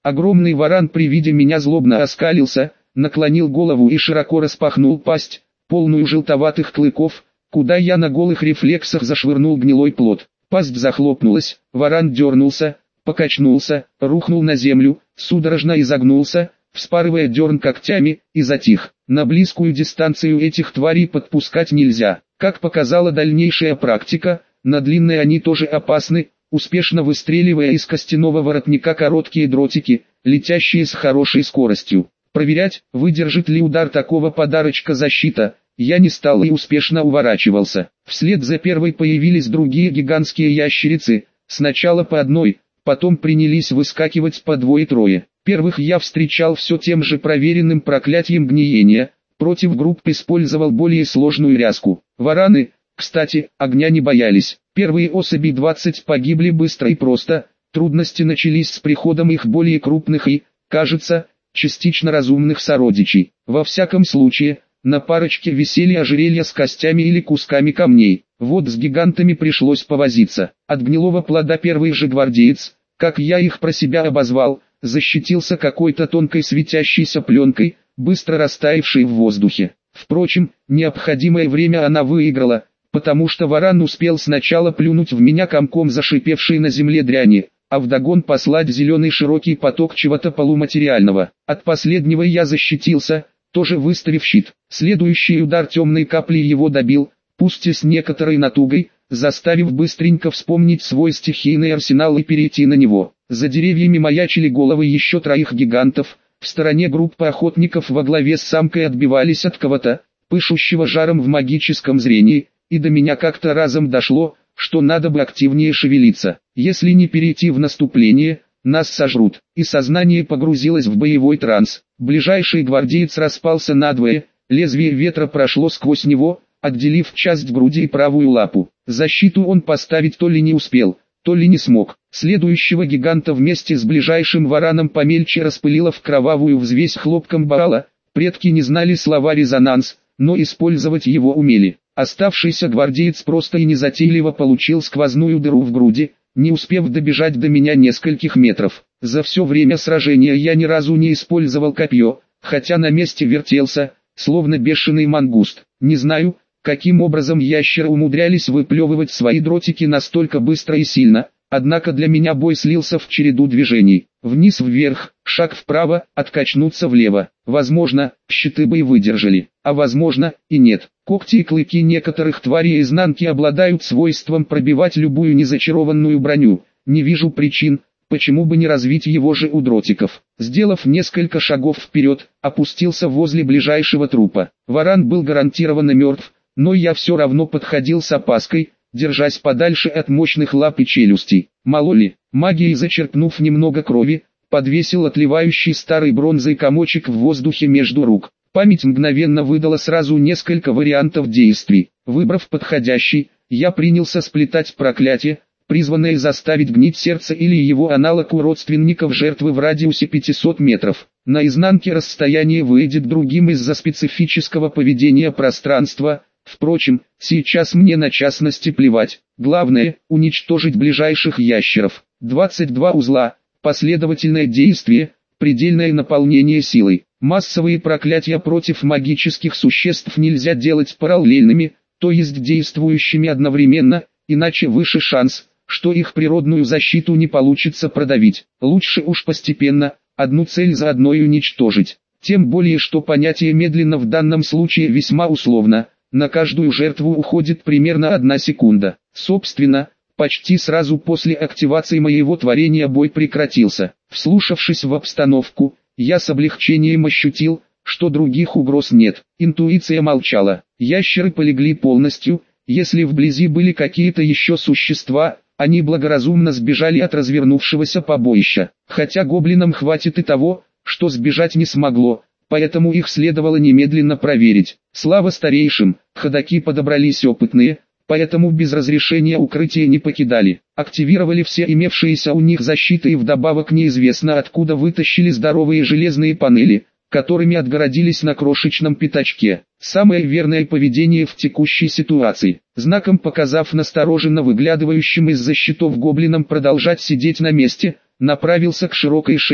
Огромный варан при виде меня злобно оскалился, наклонил голову и широко распахнул пасть, полную желтоватых клыков, куда я на голых рефлексах зашвырнул гнилой плод. Пасть захлопнулась, варан дернулся, покачнулся, рухнул на землю, судорожно изогнулся, вспарывая дерн когтями, и затих. На близкую дистанцию этих тварей подпускать нельзя. Как показала дальнейшая практика, на длинные они тоже опасны, успешно выстреливая из костяного воротника короткие дротики, летящие с хорошей скоростью. Проверять, выдержит ли удар такого подарочка защита, я не стал и успешно уворачивался. Вслед за первой появились другие гигантские ящерицы, сначала по одной, потом принялись выскакивать по двое-трое. Первых я встречал все тем же проверенным проклятием гниения, против групп использовал более сложную ряску. Вараны, кстати, огня не боялись. Первые особи двадцать погибли быстро и просто, трудности начались с приходом их более крупных и, кажется, частично разумных сородичей. Во всяком случае, на парочке висели ожерелья с костями или кусками камней. Вот с гигантами пришлось повозиться. От гнилого плода первый же гвардеец, как я их про себя обозвал, защитился какой-то тонкой светящейся пленкой, быстро растаявшей в воздухе. Впрочем, необходимое время она выиграла, потому что варан успел сначала плюнуть в меня комком зашипевшей на земле дряни, а вдогон послать зеленый широкий поток чего-то полуматериального. От последнего я защитился, тоже выставив щит. Следующий удар темной капли его добил, пусть и с некоторой натугой, заставив быстренько вспомнить свой стихийный арсенал и перейти на него. За деревьями маячили головы еще троих гигантов, в стороне группы охотников во главе с самкой отбивались от кого-то, пышущего жаром в магическом зрении, и до меня как-то разом дошло, что надо бы активнее шевелиться. Если не перейти в наступление, нас сожрут. И сознание погрузилось в боевой транс. Ближайший гвардеец распался надвое, лезвие ветра прошло сквозь него, отделив часть груди и правую лапу. Защиту он поставить то ли не успел, то ли не смог. Следующего гиганта вместе с ближайшим вараном помельче распылило в кровавую взвесь хлопком Баала. Предки не знали слова «резонанс», но использовать его умели. Оставшийся гвардеец просто и незатейливо получил сквозную дыру в груди, не успев добежать до меня нескольких метров. За все время сражения я ни разу не использовал копье, хотя на месте вертелся, словно бешеный мангуст. Не знаю, каким образом ящеры умудрялись выплевывать свои дротики настолько быстро и сильно, однако для меня бой слился в череду движений. Вниз-вверх, шаг вправо, откачнуться влево. Возможно, щиты бы и выдержали, а возможно, и нет. Когти и клыки некоторых тварей изнанки обладают свойством пробивать любую незачарованную броню. Не вижу причин, почему бы не развить его же у дротиков. Сделав несколько шагов вперед, опустился возле ближайшего трупа. Варан был гарантированно мертв, но я все равно подходил с опаской, держась подальше от мощных лап и челюстей. Мало ли, магией зачерпнув немного крови, подвесил отливающий старой бронзой комочек в воздухе между рук. Память мгновенно выдала сразу несколько вариантов действий. Выбрав подходящий, я принялся сплетать проклятие, призванное заставить гнить сердце или его аналог у родственников жертвы в радиусе пятисот метров. На изнанке расстояние выйдет другим из-за специфического поведения пространства. Впрочем, сейчас мне на частности плевать. Главное – уничтожить ближайших ящеров. двадцать два узла, последовательное действие, предельное наполнение силой. Массовые проклятия против магических существ нельзя делать параллельными, то есть действующими одновременно, иначе выше шанс, что их природную защиту не получится продавить. Лучше уж постепенно, одну цель за одной уничтожить. Тем более, что понятие «медленно» в данном случае весьма условно. На каждую жертву уходит примерно одна секунда. Собственно, почти сразу после активации моего творения бой прекратился. Вслушавшись в обстановку, я с облегчением ощутил, что других угроз нет. Интуиция молчала. Ящеры полегли полностью. Если вблизи были какие-то еще существа, они благоразумно сбежали от развернувшегося побоища. Хотя гоблинам хватит и того, что сбежать не смогло, поэтому их следовало немедленно проверить. Слава старейшим, ходаки подобрались опытные, поэтому без разрешения укрытие не покидали. Активировали все имевшиеся у них защиты и вдобавок неизвестно откуда вытащили здоровые железные панели, которыми отгородились на крошечном пятачке. Самое верное поведение в текущей ситуации. Знаком показав настороженно выглядывающим из-за щитов гоблинам продолжать сидеть на месте, направился к широкой шее,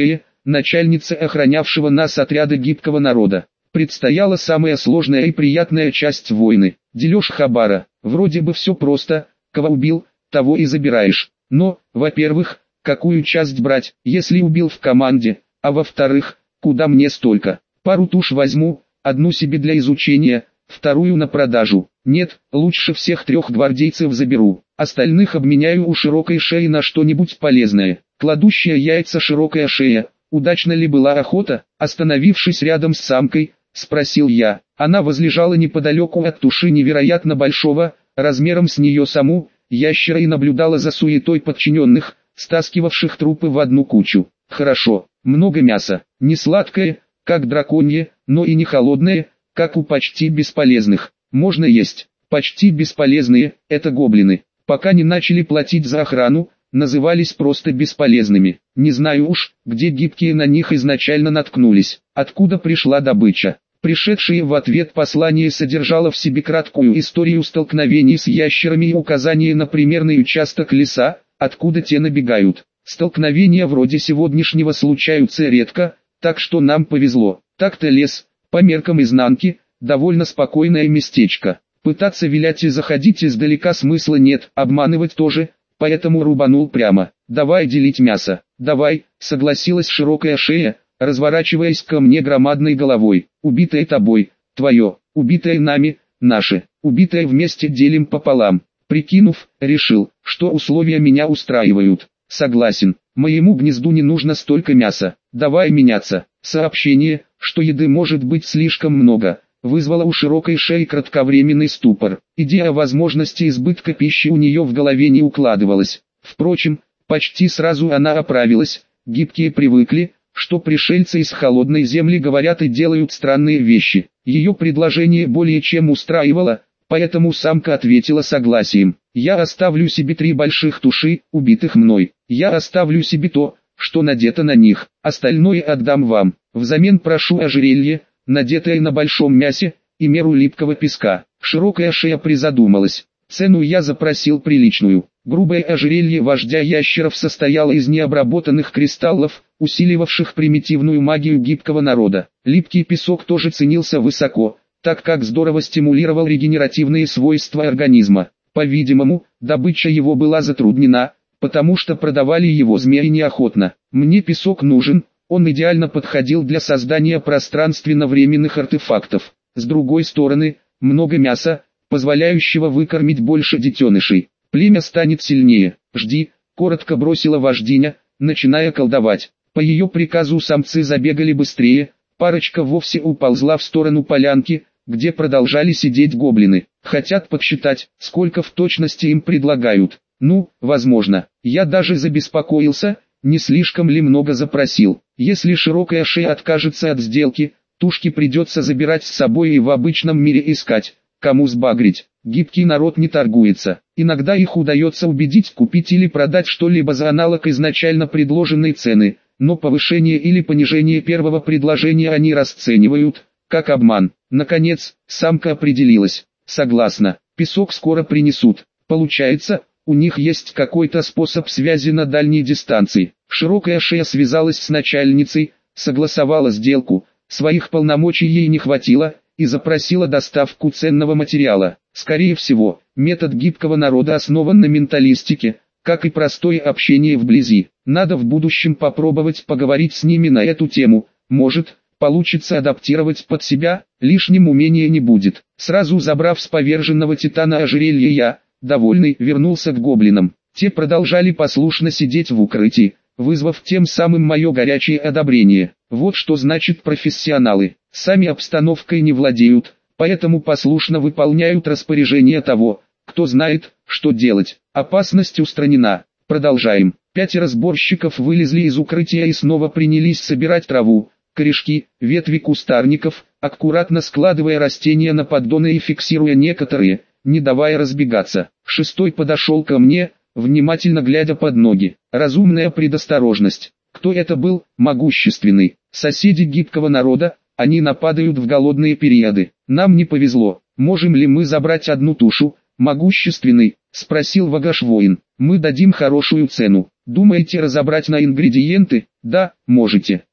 начальница охранявшего нас отряда гибкого народа. Предстояла самая сложная и приятная часть войны – дележ хабара. Вроде бы все просто, кого убил, того и забираешь. Но, во-первых, какую часть брать, если убил в команде, а во-вторых, куда мне столько? Пару туш возьму, одну себе для изучения, вторую на продажу. Нет, лучше всех трех гвардейцев заберу, остальных обменяю у широкой шеи на что-нибудь полезное. Кладущая яйца широкая шея, удачно ли была охота? Остановившись рядом с самкой, спросил я. Она возлежала неподалеку от туши невероятно большого, размером с нее саму, ящера и наблюдала за суетой подчиненных, стаскивавших трупы в одну кучу. Хорошо, много мяса, не сладкое, как драконье, но и не холодное, как у почти бесполезных. Можно есть. Почти бесполезные – это гоблины. Пока не начали платить за охрану, назывались просто бесполезными. Не знаю уж, где гибкие на них изначально наткнулись, откуда пришла добыча. Пришедшее в ответ послание содержало в себе краткую историю столкновений с ящерами и указание на примерный участок леса, откуда те набегают. Столкновения вроде сегодняшнего случаются редко, так что нам повезло. Так-то лес, по меркам изнанки, довольно спокойное местечко. Пытаться вилять и заходить издалека смысла нет, обманывать тоже, поэтому рубанул прямо. «Давай делить мясо, давай», согласилась широкая шея, разворачиваясь ко мне громадной головой. «Убитое тобой, твое, убитое нами, наше, убитое вместе делим пополам». Прикинув, решил, что условия меня устраивают. Согласен, моему гнезду не нужно столько мяса, давай меняться. Сообщение, что еды может быть слишком много, вызвало у широкой шеи кратковременный ступор. Идея о возможности избытка пищи у нее в голове не укладывалась. Впрочем, почти сразу она оправилась. Гибкие привыкли, что пришельцы из холодной земли говорят и делают странные вещи. Ее предложение более чем устраивало, поэтому самка ответила согласием. «Я оставлю себе три больших туши, убитых мной. Я оставлю себе то, что надето на них, остальное отдам вам. Взамен прошу ожерелье, надетое на большом мясе, и меру липкого песка». Широкая шея призадумалась. Цену я запросил приличную. Грубое ожерелье вождя ящеров состояло из необработанных кристаллов, усиливавших примитивную магию гибкого народа. Липкий песок тоже ценился высоко, так как здорово стимулировал регенеративные свойства организма. По-видимому, добыча его была затруднена, потому что продавали его змеи неохотно. Мне песок нужен, он идеально подходил для создания пространственно-временных артефактов. С другой стороны, много мяса, позволяющего выкормить больше детенышей. Племя станет сильнее. Жди, коротко бросила вождиня, начиная колдовать. По ее приказу самцы забегали быстрее, парочка вовсе уползла в сторону полянки, где продолжали сидеть гоблины. Хотят подсчитать, сколько в точности им предлагают. Ну, возможно. Я даже забеспокоился, не слишком ли много запросил. Если широкая шея откажется от сделки, тушки придется забирать с собой и в обычном мире искать, кому сбагрить. Гибкий народ не торгуется. Иногда их удается убедить купить или продать что-либо за аналог изначально предложенной цены, но повышение или понижение первого предложения они расценивают как обман. Наконец, самка определилась. Согласна, песок скоро принесут. Получается, у них есть какой-то способ связи на дальней дистанции. Широкая шея связалась с начальницей, согласовала сделку, своих полномочий ей не хватило, и запросила доставку ценного материала. Скорее всего, метод гибкого народа основан на менталистике, как и простое общение вблизи. Надо в будущем попробовать поговорить с ними на эту тему, может, получится адаптировать под себя, лишним умения не будет. Сразу забрав с поверженного титана ожерелье я, довольный, вернулся к гоблинам. Те продолжали послушно сидеть в укрытии, вызвав тем самым мое горячее одобрение. Вот что значит профессионалы. Сами обстановкой не владеют, поэтому послушно выполняют распоряжения того, кто знает, что делать. Опасность устранена. Продолжаем. Пятеро сборщиков вылезли из укрытия и снова принялись собирать траву, корешки, ветви кустарников, аккуратно складывая растения на поддоны и фиксируя некоторые, не давая разбегаться. Шестой подошел ко мне, внимательно глядя под ноги. Разумная предосторожность. Кто это был? Могущественный. Соседи гибкого народа, они нападают в голодные периоды. Нам не повезло. Можем ли мы забрать одну тушу? Могущественный, спросил Вагаш-воин. Мы дадим хорошую цену. Думаете разобрать на ингредиенты? Да, можете.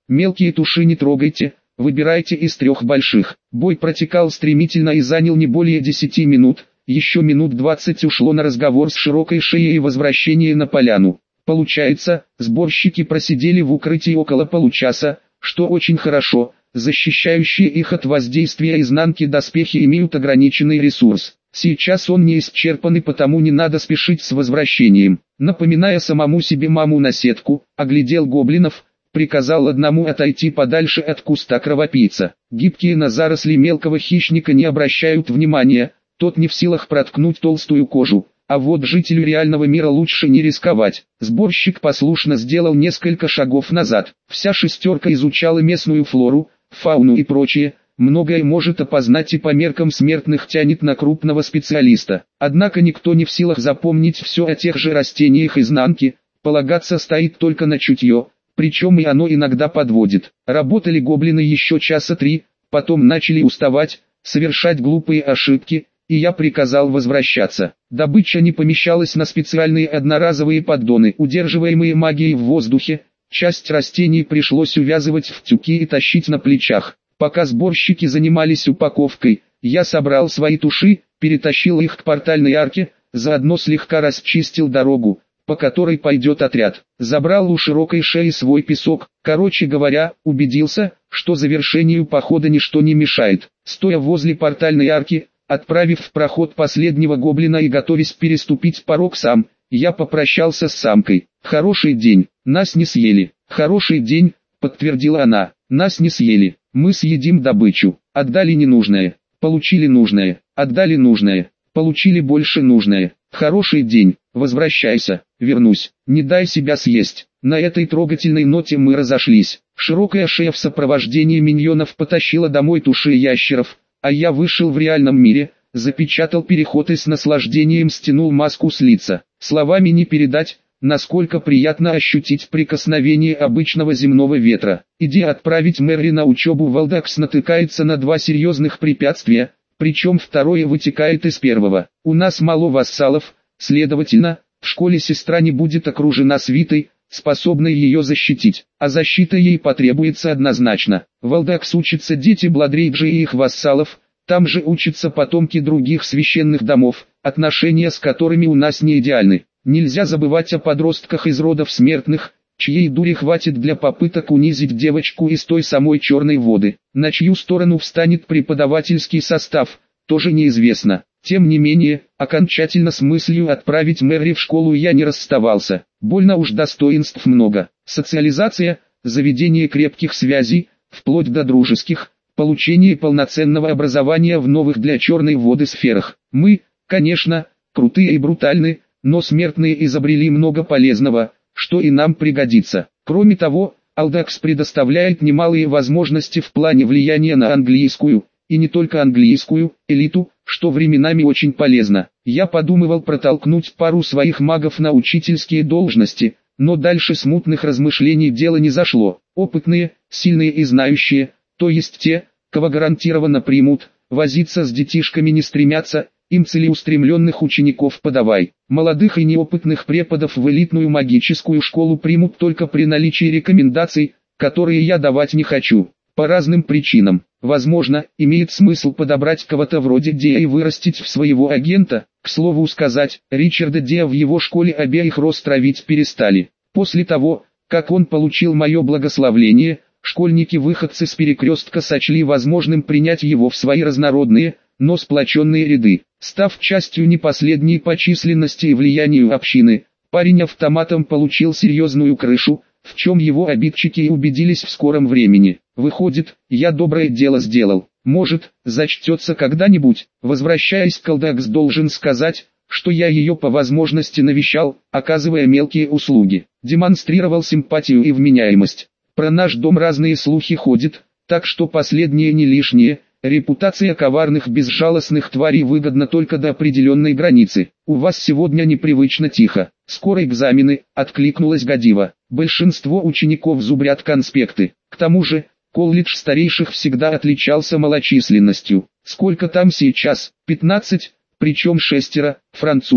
Мелкие туши не трогайте, выбирайте из трех больших. Бой протекал стремительно и занял не более десяти минут, еще минут двадцать ушло на разговор с широкой шеей и возвращение на поляну. Получается, сборщики просидели в укрытии около получаса, что очень хорошо. Защищающие их от воздействия изнанки доспехи имеют ограниченный ресурс. Сейчас он не исчерпан и потому не надо спешить с возвращением. Напоминая самому себе маму на сетку, оглядел гоблинов, приказал одному отойти подальше от куста кровопийца. Гибкие на заросли мелкого хищника не обращают внимания, тот не в силах проткнуть толстую кожу. А вот жителю реального мира лучше не рисковать. Сборщик послушно сделал несколько шагов назад. Вся шестерка изучала местную флору, фауну и прочее. Многое может опознать и по меркам смертных тянет на крупного специалиста. Однако никто не в силах запомнить все о тех же растениях изнанки, полагаться стоит только на чутье, причем и оно иногда подводит. Работали гоблины еще часа три, потом начали уставать, совершать глупые ошибки, и я приказал возвращаться. Добыча не помещалась на специальные одноразовые поддоны, удерживаемые магией в воздухе. Часть растений пришлось увязывать в тюки и тащить на плечах. Пока сборщики занимались упаковкой, я собрал свои туши, перетащил их к портальной арке, заодно слегка расчистил дорогу, по которой пойдет отряд. Забрал у широкой шеи свой песок, короче говоря, убедился, что завершению похода ничто не мешает. Стоя возле портальной арки, отправив в проход последнего гоблина и готовясь переступить порог сам, я попрощался с самкой. «Хороший день, нас не съели». «Хороший день», подтвердила она, «нас не съели. Мы съедим добычу». Отдали ненужное, получили нужное, отдали нужное, получили больше нужное. «Хороший день, возвращайся, вернусь, не дай себя съесть». На этой трогательной ноте мы разошлись. Широкая шея в сопровождении миньонов потащила домой туши ящеров, а я вышел в реальном мире, запечатал переход и с наслаждением стянул маску с лица. Словами не передать, насколько приятно ощутить прикосновение обычного земного ветра. Идея отправить Мэри на учебу в Алдакс натыкается на два серьезных препятствия, причем второе вытекает из первого. У нас мало вассалов, следовательно, в школе сестра не будет окружена свитой, способной ее защитить, а защита ей потребуется однозначно. В Алдакс учатся дети Бладрейджа и их вассалов, там же учатся потомки других священных домов, отношения с которыми у нас не идеальны. Нельзя забывать о подростках из родов смертных, чьей дури хватит для попыток унизить девочку из той самой черной воды. На чью сторону встанет преподавательский состав, тоже неизвестно. Тем не менее, окончательно с мыслью отправить Мэри в школу я не расставался. Больно уж достоинств много. Социализация, заведение крепких связей, вплоть до дружеских, получение полноценного образования в новых для черной воды сферах. Мы, конечно, крутые и брутальны, но смертные изобрели много полезного, что и нам пригодится. Кроме того, Алдакс предоставляет немалые возможности в плане влияния на английскую, и не только английскую, элиту, что временами очень полезно. Я подумывал протолкнуть пару своих магов на учительские должности, но дальше смутных размышлений дело не зашло. Опытные, сильные и знающие, то есть те, кого гарантированно примут, возиться с детишками не стремятся, им целеустремленных учеников подавай. Молодых и неопытных преподов в элитную магическую школу примут только при наличии рекомендаций, которые я давать не хочу. По разным причинам. Возможно, имеет смысл подобрать кого-то вроде Дея и вырастить в своего агента. К слову сказать, Ричарда Дея в его школе обеих роз травить перестали. После того, как он получил мое благословление, школьники-выходцы с перекрестка сочли возможным принять его в свои разнородные, но сплоченные ряды. Став частью не последней по численности и влиянию общины, парень автоматом получил серьезную крышу, в чем его обидчики и убедились в скором времени. Выходит, я доброе дело сделал. Может, зачтется когда-нибудь. Возвращаясь к Алдакс, должен сказать, что я ее по возможности навещал, оказывая мелкие услуги. Демонстрировал симпатию и вменяемость. Про наш дом разные слухи ходят, так что последние не лишние. Репутация коварных безжалостных тварей выгодна только до определенной границы. У вас сегодня непривычно тихо. Скоро экзамены, откликнулась Гадива. Большинство учеников зубрят конспекты. К тому же, колледж старейших всегда отличался малочисленностью. Сколько там сейчас? пятнадцать, причем шестеро, французы.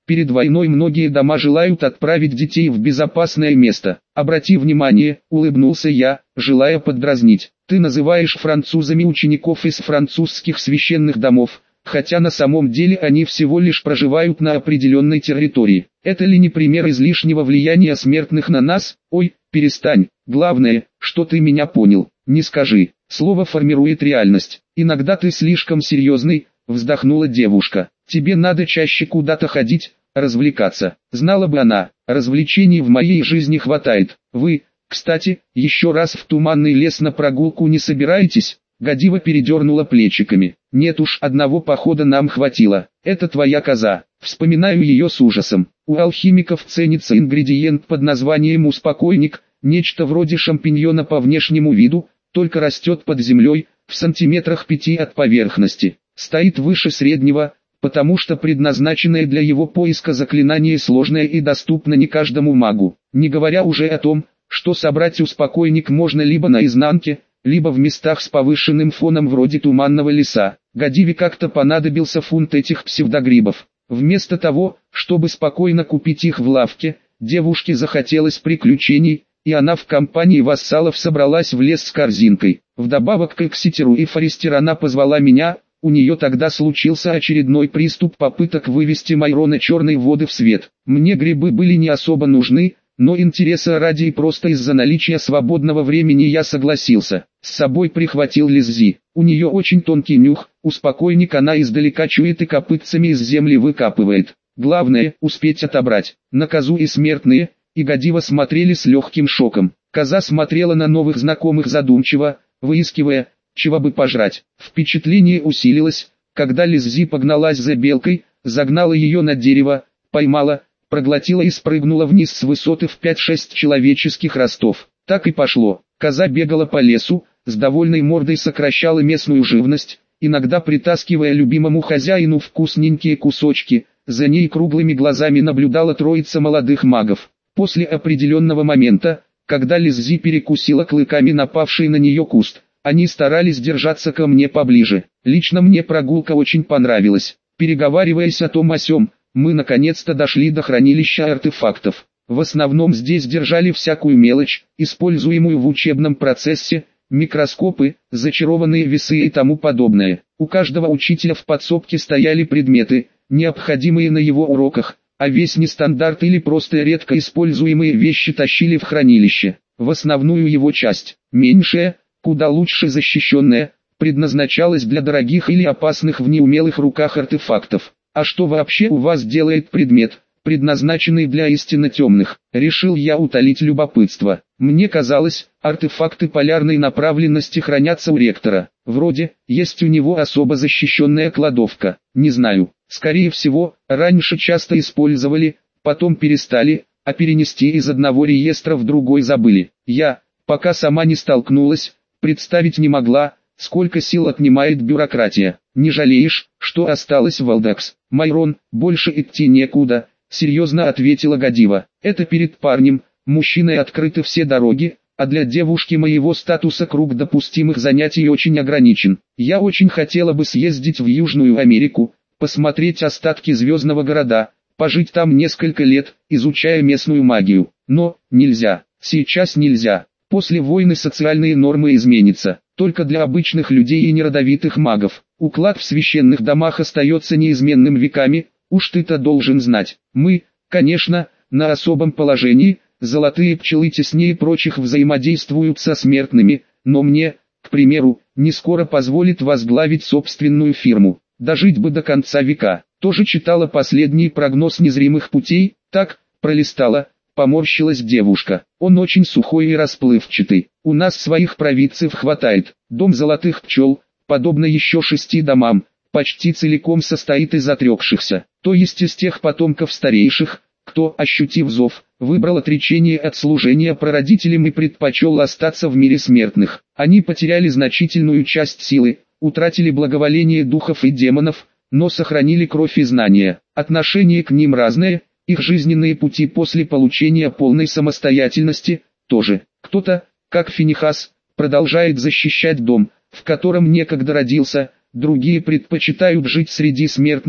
Перед войной многие дома желают отправить детей в безопасное место. Обрати внимание, улыбнулся я, желая поддразнить. Ты называешь французами учеников из французских священных домов, хотя на самом деле они всего лишь проживают на определенной территории. Это ли не пример излишнего влияния смертных на нас? Ой, перестань. Главное, что ты меня понял. Не скажи. Слово формирует реальность. Иногда ты слишком серьезный, вздохнула девушка. Тебе надо чаще куда-то ходить, развлекаться. Знала бы она, развлечений в моей жизни хватает. Вы, кстати, еще раз в туманный лес на прогулку не собираетесь? Гадива передернула плечиками. Нет уж, одного похода нам хватило. Это твоя коза. Вспоминаю ее с ужасом. У алхимиков ценится ингредиент под названием успокойник, нечто вроде шампиньона по внешнему виду, только растет под землей, в сантиметрах пяти от поверхности. Стоит выше среднего, потому что предназначенное для его поиска заклинание сложное и доступно не каждому магу. Не говоря уже о том, что собрать успокойник можно либо на изнанке, либо в местах с повышенным фоном вроде туманного леса. Гадиве как-то понадобился фунт этих псевдогрибов. Вместо того, чтобы спокойно купить их в лавке, девушке захотелось приключений, и она в компании вассалов собралась в лес с корзинкой. Вдобавок к Экситеру и Форестер она позвала меня. У нее тогда случился очередной приступ попыток вывести Майрона черной воды в свет. Мне грибы были не особо нужны, но интереса ради и просто из-за наличия свободного времени я согласился. С собой прихватил Лиззи. У нее очень тонкий нюх, успокойник она издалека чует и копытцами из земли выкапывает. Главное, успеть отобрать. На козу и смертные, и Гадива смотрели с легким шоком. Коза смотрела на новых знакомых задумчиво, выискивая, чего бы пожрать. Впечатление усилилось, когда Лиззи погналась за белкой, загнала ее на дерево, поймала, проглотила и спрыгнула вниз с высоты в пять-шесть человеческих ростов. Так и пошло. Коза бегала по лесу, с довольной мордой сокращала местную живность, иногда притаскивая любимому хозяину вкусненькие кусочки. За ней круглыми глазами наблюдала троица молодых магов. После определенного момента, когда Лиззи перекусила клыками напавший на нее куст, они старались держаться ко мне поближе. Лично мне прогулка очень понравилась. Переговариваясь о том о сём, мы наконец-то дошли до хранилища артефактов. В основном здесь держали всякую мелочь, используемую в учебном процессе, микроскопы, зачарованные весы и тому подобное. У каждого учителя в подсобке стояли предметы, необходимые на его уроках, а весь нестандарт или просто редко используемые вещи тащили в хранилище. В основную его часть, меньшая, куда лучше защищенная, предназначалась для дорогих или опасных в неумелых руках артефактов. А что вообще у вас делает предмет, предназначенный для истинно темных? Решил я утолить любопытство. Мне казалось, артефакты полярной направленности хранятся у ректора. Вроде, есть у него особо защищенная кладовка. Не знаю, скорее всего, раньше часто использовали, потом перестали, а перенести из одного реестра в другой забыли. Я, пока сама не столкнулась, представить не могла, сколько сил отнимает бюрократия. Не жалеешь, что осталась в Алдакс? Майрон, больше идти некуда, серьезно ответила Гадива. Это перед парнем, мужчиной открыты все дороги, а для девушки моего статуса круг допустимых занятий очень ограничен. Я очень хотела бы съездить в Южную Америку, посмотреть остатки звездного города, пожить там несколько лет, изучая местную магию. Но, нельзя, сейчас нельзя. После войны социальные нормы изменятся, только для обычных людей и неродовитых магов. Уклад в священных домах остается неизменным веками, уж ты-то должен знать. Мы, конечно, на особом положении, золотые пчелы теснее прочих взаимодействуют со смертными, но мне, к примеру, не скоро позволит возглавить собственную фирму. Дожить бы до конца века. Тоже читала последний прогноз незримых путей, так, пролистала. Поморщилась девушка. Он очень сухой и расплывчатый. У нас своих провидцев хватает. Дом золотых пчел, подобно еще шести домам, почти целиком состоит из отрекшихся, то есть из тех потомков старейших, кто, ощутив зов, выбрал отречение от служения прародителям и предпочел остаться в мире смертных. Они потеряли значительную часть силы, утратили благоволение духов и демонов, но сохранили кровь и знания. Отношение к ним разное. Их жизненные пути после получения полной самостоятельности тоже. Кто-то, как Финихас, продолжает защищать дом, в котором некогда родился, другие предпочитают жить среди смертных,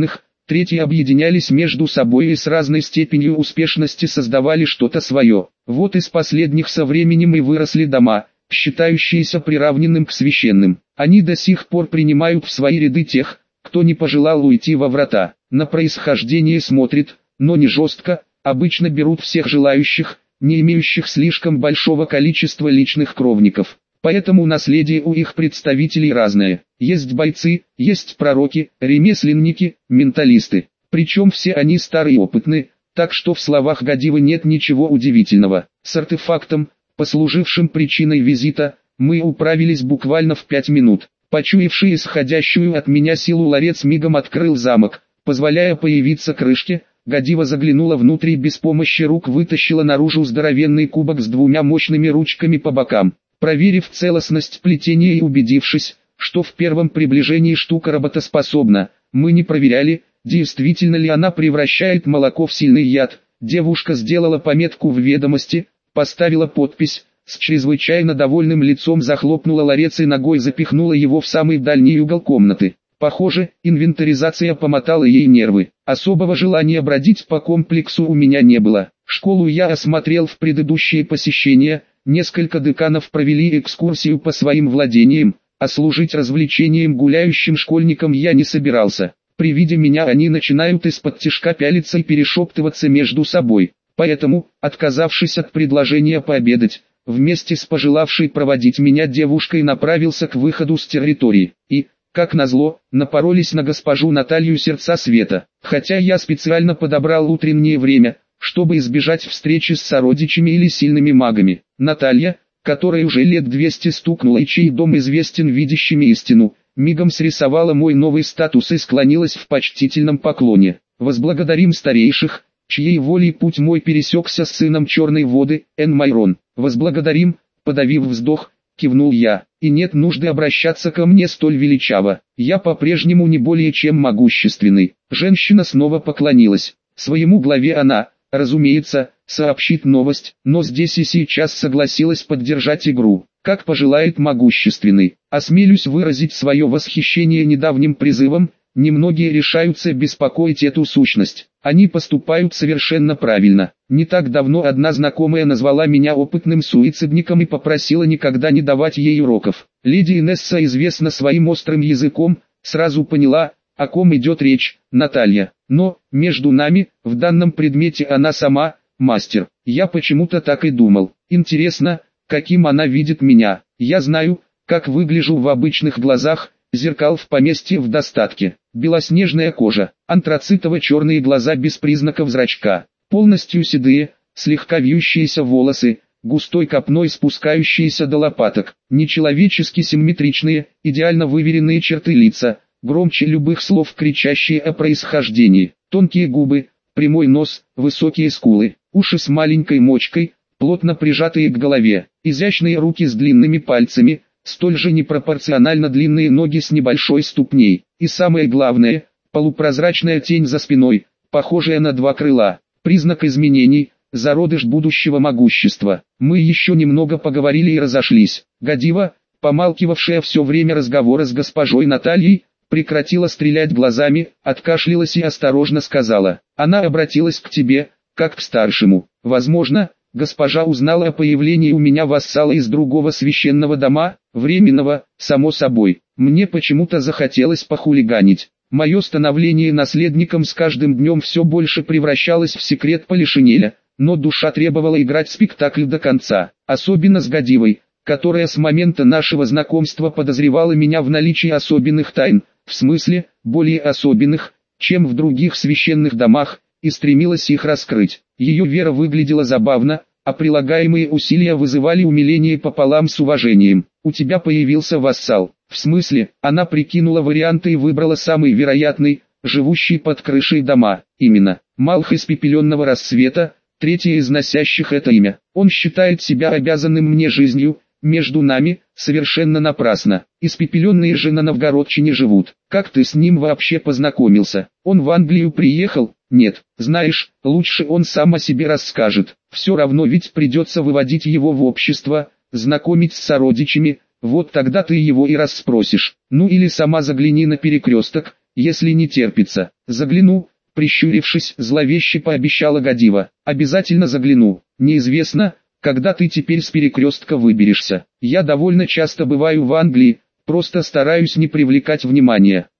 третьи объединялись между собой и с разной степенью успешности создавали что-то свое. Вот из последних со временем и выросли дома, считающиеся приравненным к священным. Они до сих пор принимают в свои ряды тех, кто не пожелал уйти во врата. На происхождение смотрит, но не жестко, обычно берут всех желающих, не имеющих слишком большого количества личных кровников. Поэтому наследие у их представителей разное. Есть бойцы, есть пророки, ремесленники, менталисты. Причем все они старые и опытные, так что в словах Гадивы нет ничего удивительного. С артефактом, послужившим причиной визита, мы управились буквально в пять минут. Почуявший исходящую от меня силу ларец мигом открыл замок, позволяя появиться крышке. Гадива заглянула внутрь и без помощи рук вытащила наружу здоровенный кубок с двумя мощными ручками по бокам. Проверив целостность плетения и убедившись, что в первом приближении штука работоспособна, мы не проверяли, действительно ли она превращает молоко в сильный яд. Девушка сделала пометку в ведомости, поставила подпись, с чрезвычайно довольным лицом захлопнула ларец и ногой запихнула его в самый дальний угол комнаты. Похоже, инвентаризация помотала ей нервы. Особого желания бродить по комплексу у меня не было. Школу я осмотрел в предыдущие посещения, несколько деканов провели экскурсию по своим владениям, а служить развлечением гуляющим школьникам я не собирался. При виде меня они начинают из-под тишка пялиться и перешептываться между собой. Поэтому, отказавшись от предложения пообедать, вместе с пожелавшей проводить меня девушкой направился к выходу с территории. И, как назло, напоролись на госпожу Наталью Сердца Света. Хотя я специально подобрал утреннее время, чтобы избежать встречи с сородичами или сильными магами. Наталья, которой уже лет двести стукнуло и чей дом известен видящими истину, мигом срисовала мой новый статус и склонилась в почтительном поклоне. Возблагодарим старейших, чьей волей путь мой пересекся с сыном Черной воды, Эн Майрон. Возблагодарим, подавив вздох, кивнул я, и нет нужды обращаться ко мне столь величаво. Я по-прежнему не более чем могущественный. Женщина снова поклонилась. Своему главе она, разумеется, сообщит новость, но здесь и сейчас согласилась поддержать игру. Как пожелает могущественный. Осмелюсь выразить свое восхищение недавним призывом. Немногие решаются беспокоить эту сущность. Они поступают совершенно правильно. Не так давно одна знакомая назвала меня опытным суицидником и попросила никогда не давать ей уроков. Леди Инесса известна своим острым языком, сразу поняла, о ком идет речь, Наталья. Но, между нами, в данном предмете она сама, мастер. Я почему-то так и думал. Интересно, каким она видит меня. Я знаю, как выгляжу в обычных глазах, зеркал в поместье в достатке. Белоснежная кожа, антрацитово-черные глаза без признаков зрачка, полностью седые, слегка вьющиеся волосы, густой копной спускающиеся до лопаток, нечеловечески симметричные, идеально выверенные черты лица, громче любых слов кричащие о происхождении, тонкие губы, прямой нос, высокие скулы, уши с маленькой мочкой, плотно прижатые к голове, изящные руки с длинными пальцами, столь же непропорционально длинные ноги с небольшой ступней, и самое главное, полупрозрачная тень за спиной, похожая на два крыла, признак изменений, зародыш будущего могущества. Мы еще немного поговорили и разошлись. Гадива, помалкивавшая все время разговора с госпожой Натальей, прекратила стрелять глазами, откашлялась и осторожно сказала: «Она обратилась к тебе, как к старшему. Возможно, госпожа узнала о появлении у меня вассала из другого священного дома, временного, само собой. Мне почему-то захотелось похулиганить. Мое становление наследником с каждым днем все больше превращалось в секрет Полишинеля, но душа требовала играть спектакль до конца, особенно с Гадивой, которая с момента нашего знакомства подозревала меня в наличии особенных тайн, в смысле, более особенных, чем в других священных домах, и стремилась их раскрыть. Ее вера выглядела забавно, а прилагаемые усилия вызывали умиление пополам с уважением. У тебя появился вассал. В смысле, она прикинула варианты и выбрала самый вероятный, живущий под крышей дома. Именно, Малх испепеленного рассвета, третий из носящих это имя. Он считает себя обязанным мне жизнью, между нами, совершенно напрасно. Испепеленные же на Новгородчине живут. Как ты с ним вообще познакомился? Он в Англию приехал? Нет, знаешь, лучше он сам о себе расскажет. Все равно ведь придется выводить его в общество, знакомить с сородичами, вот тогда ты его и расспросишь. Ну или сама загляни на перекресток, если не терпится. Загляну, прищурившись, зловеще пообещала Гадива. Обязательно загляну. Неизвестно, когда ты теперь с перекрестка выберешься. Я довольно часто бываю в Англии, просто стараюсь не привлекать внимания.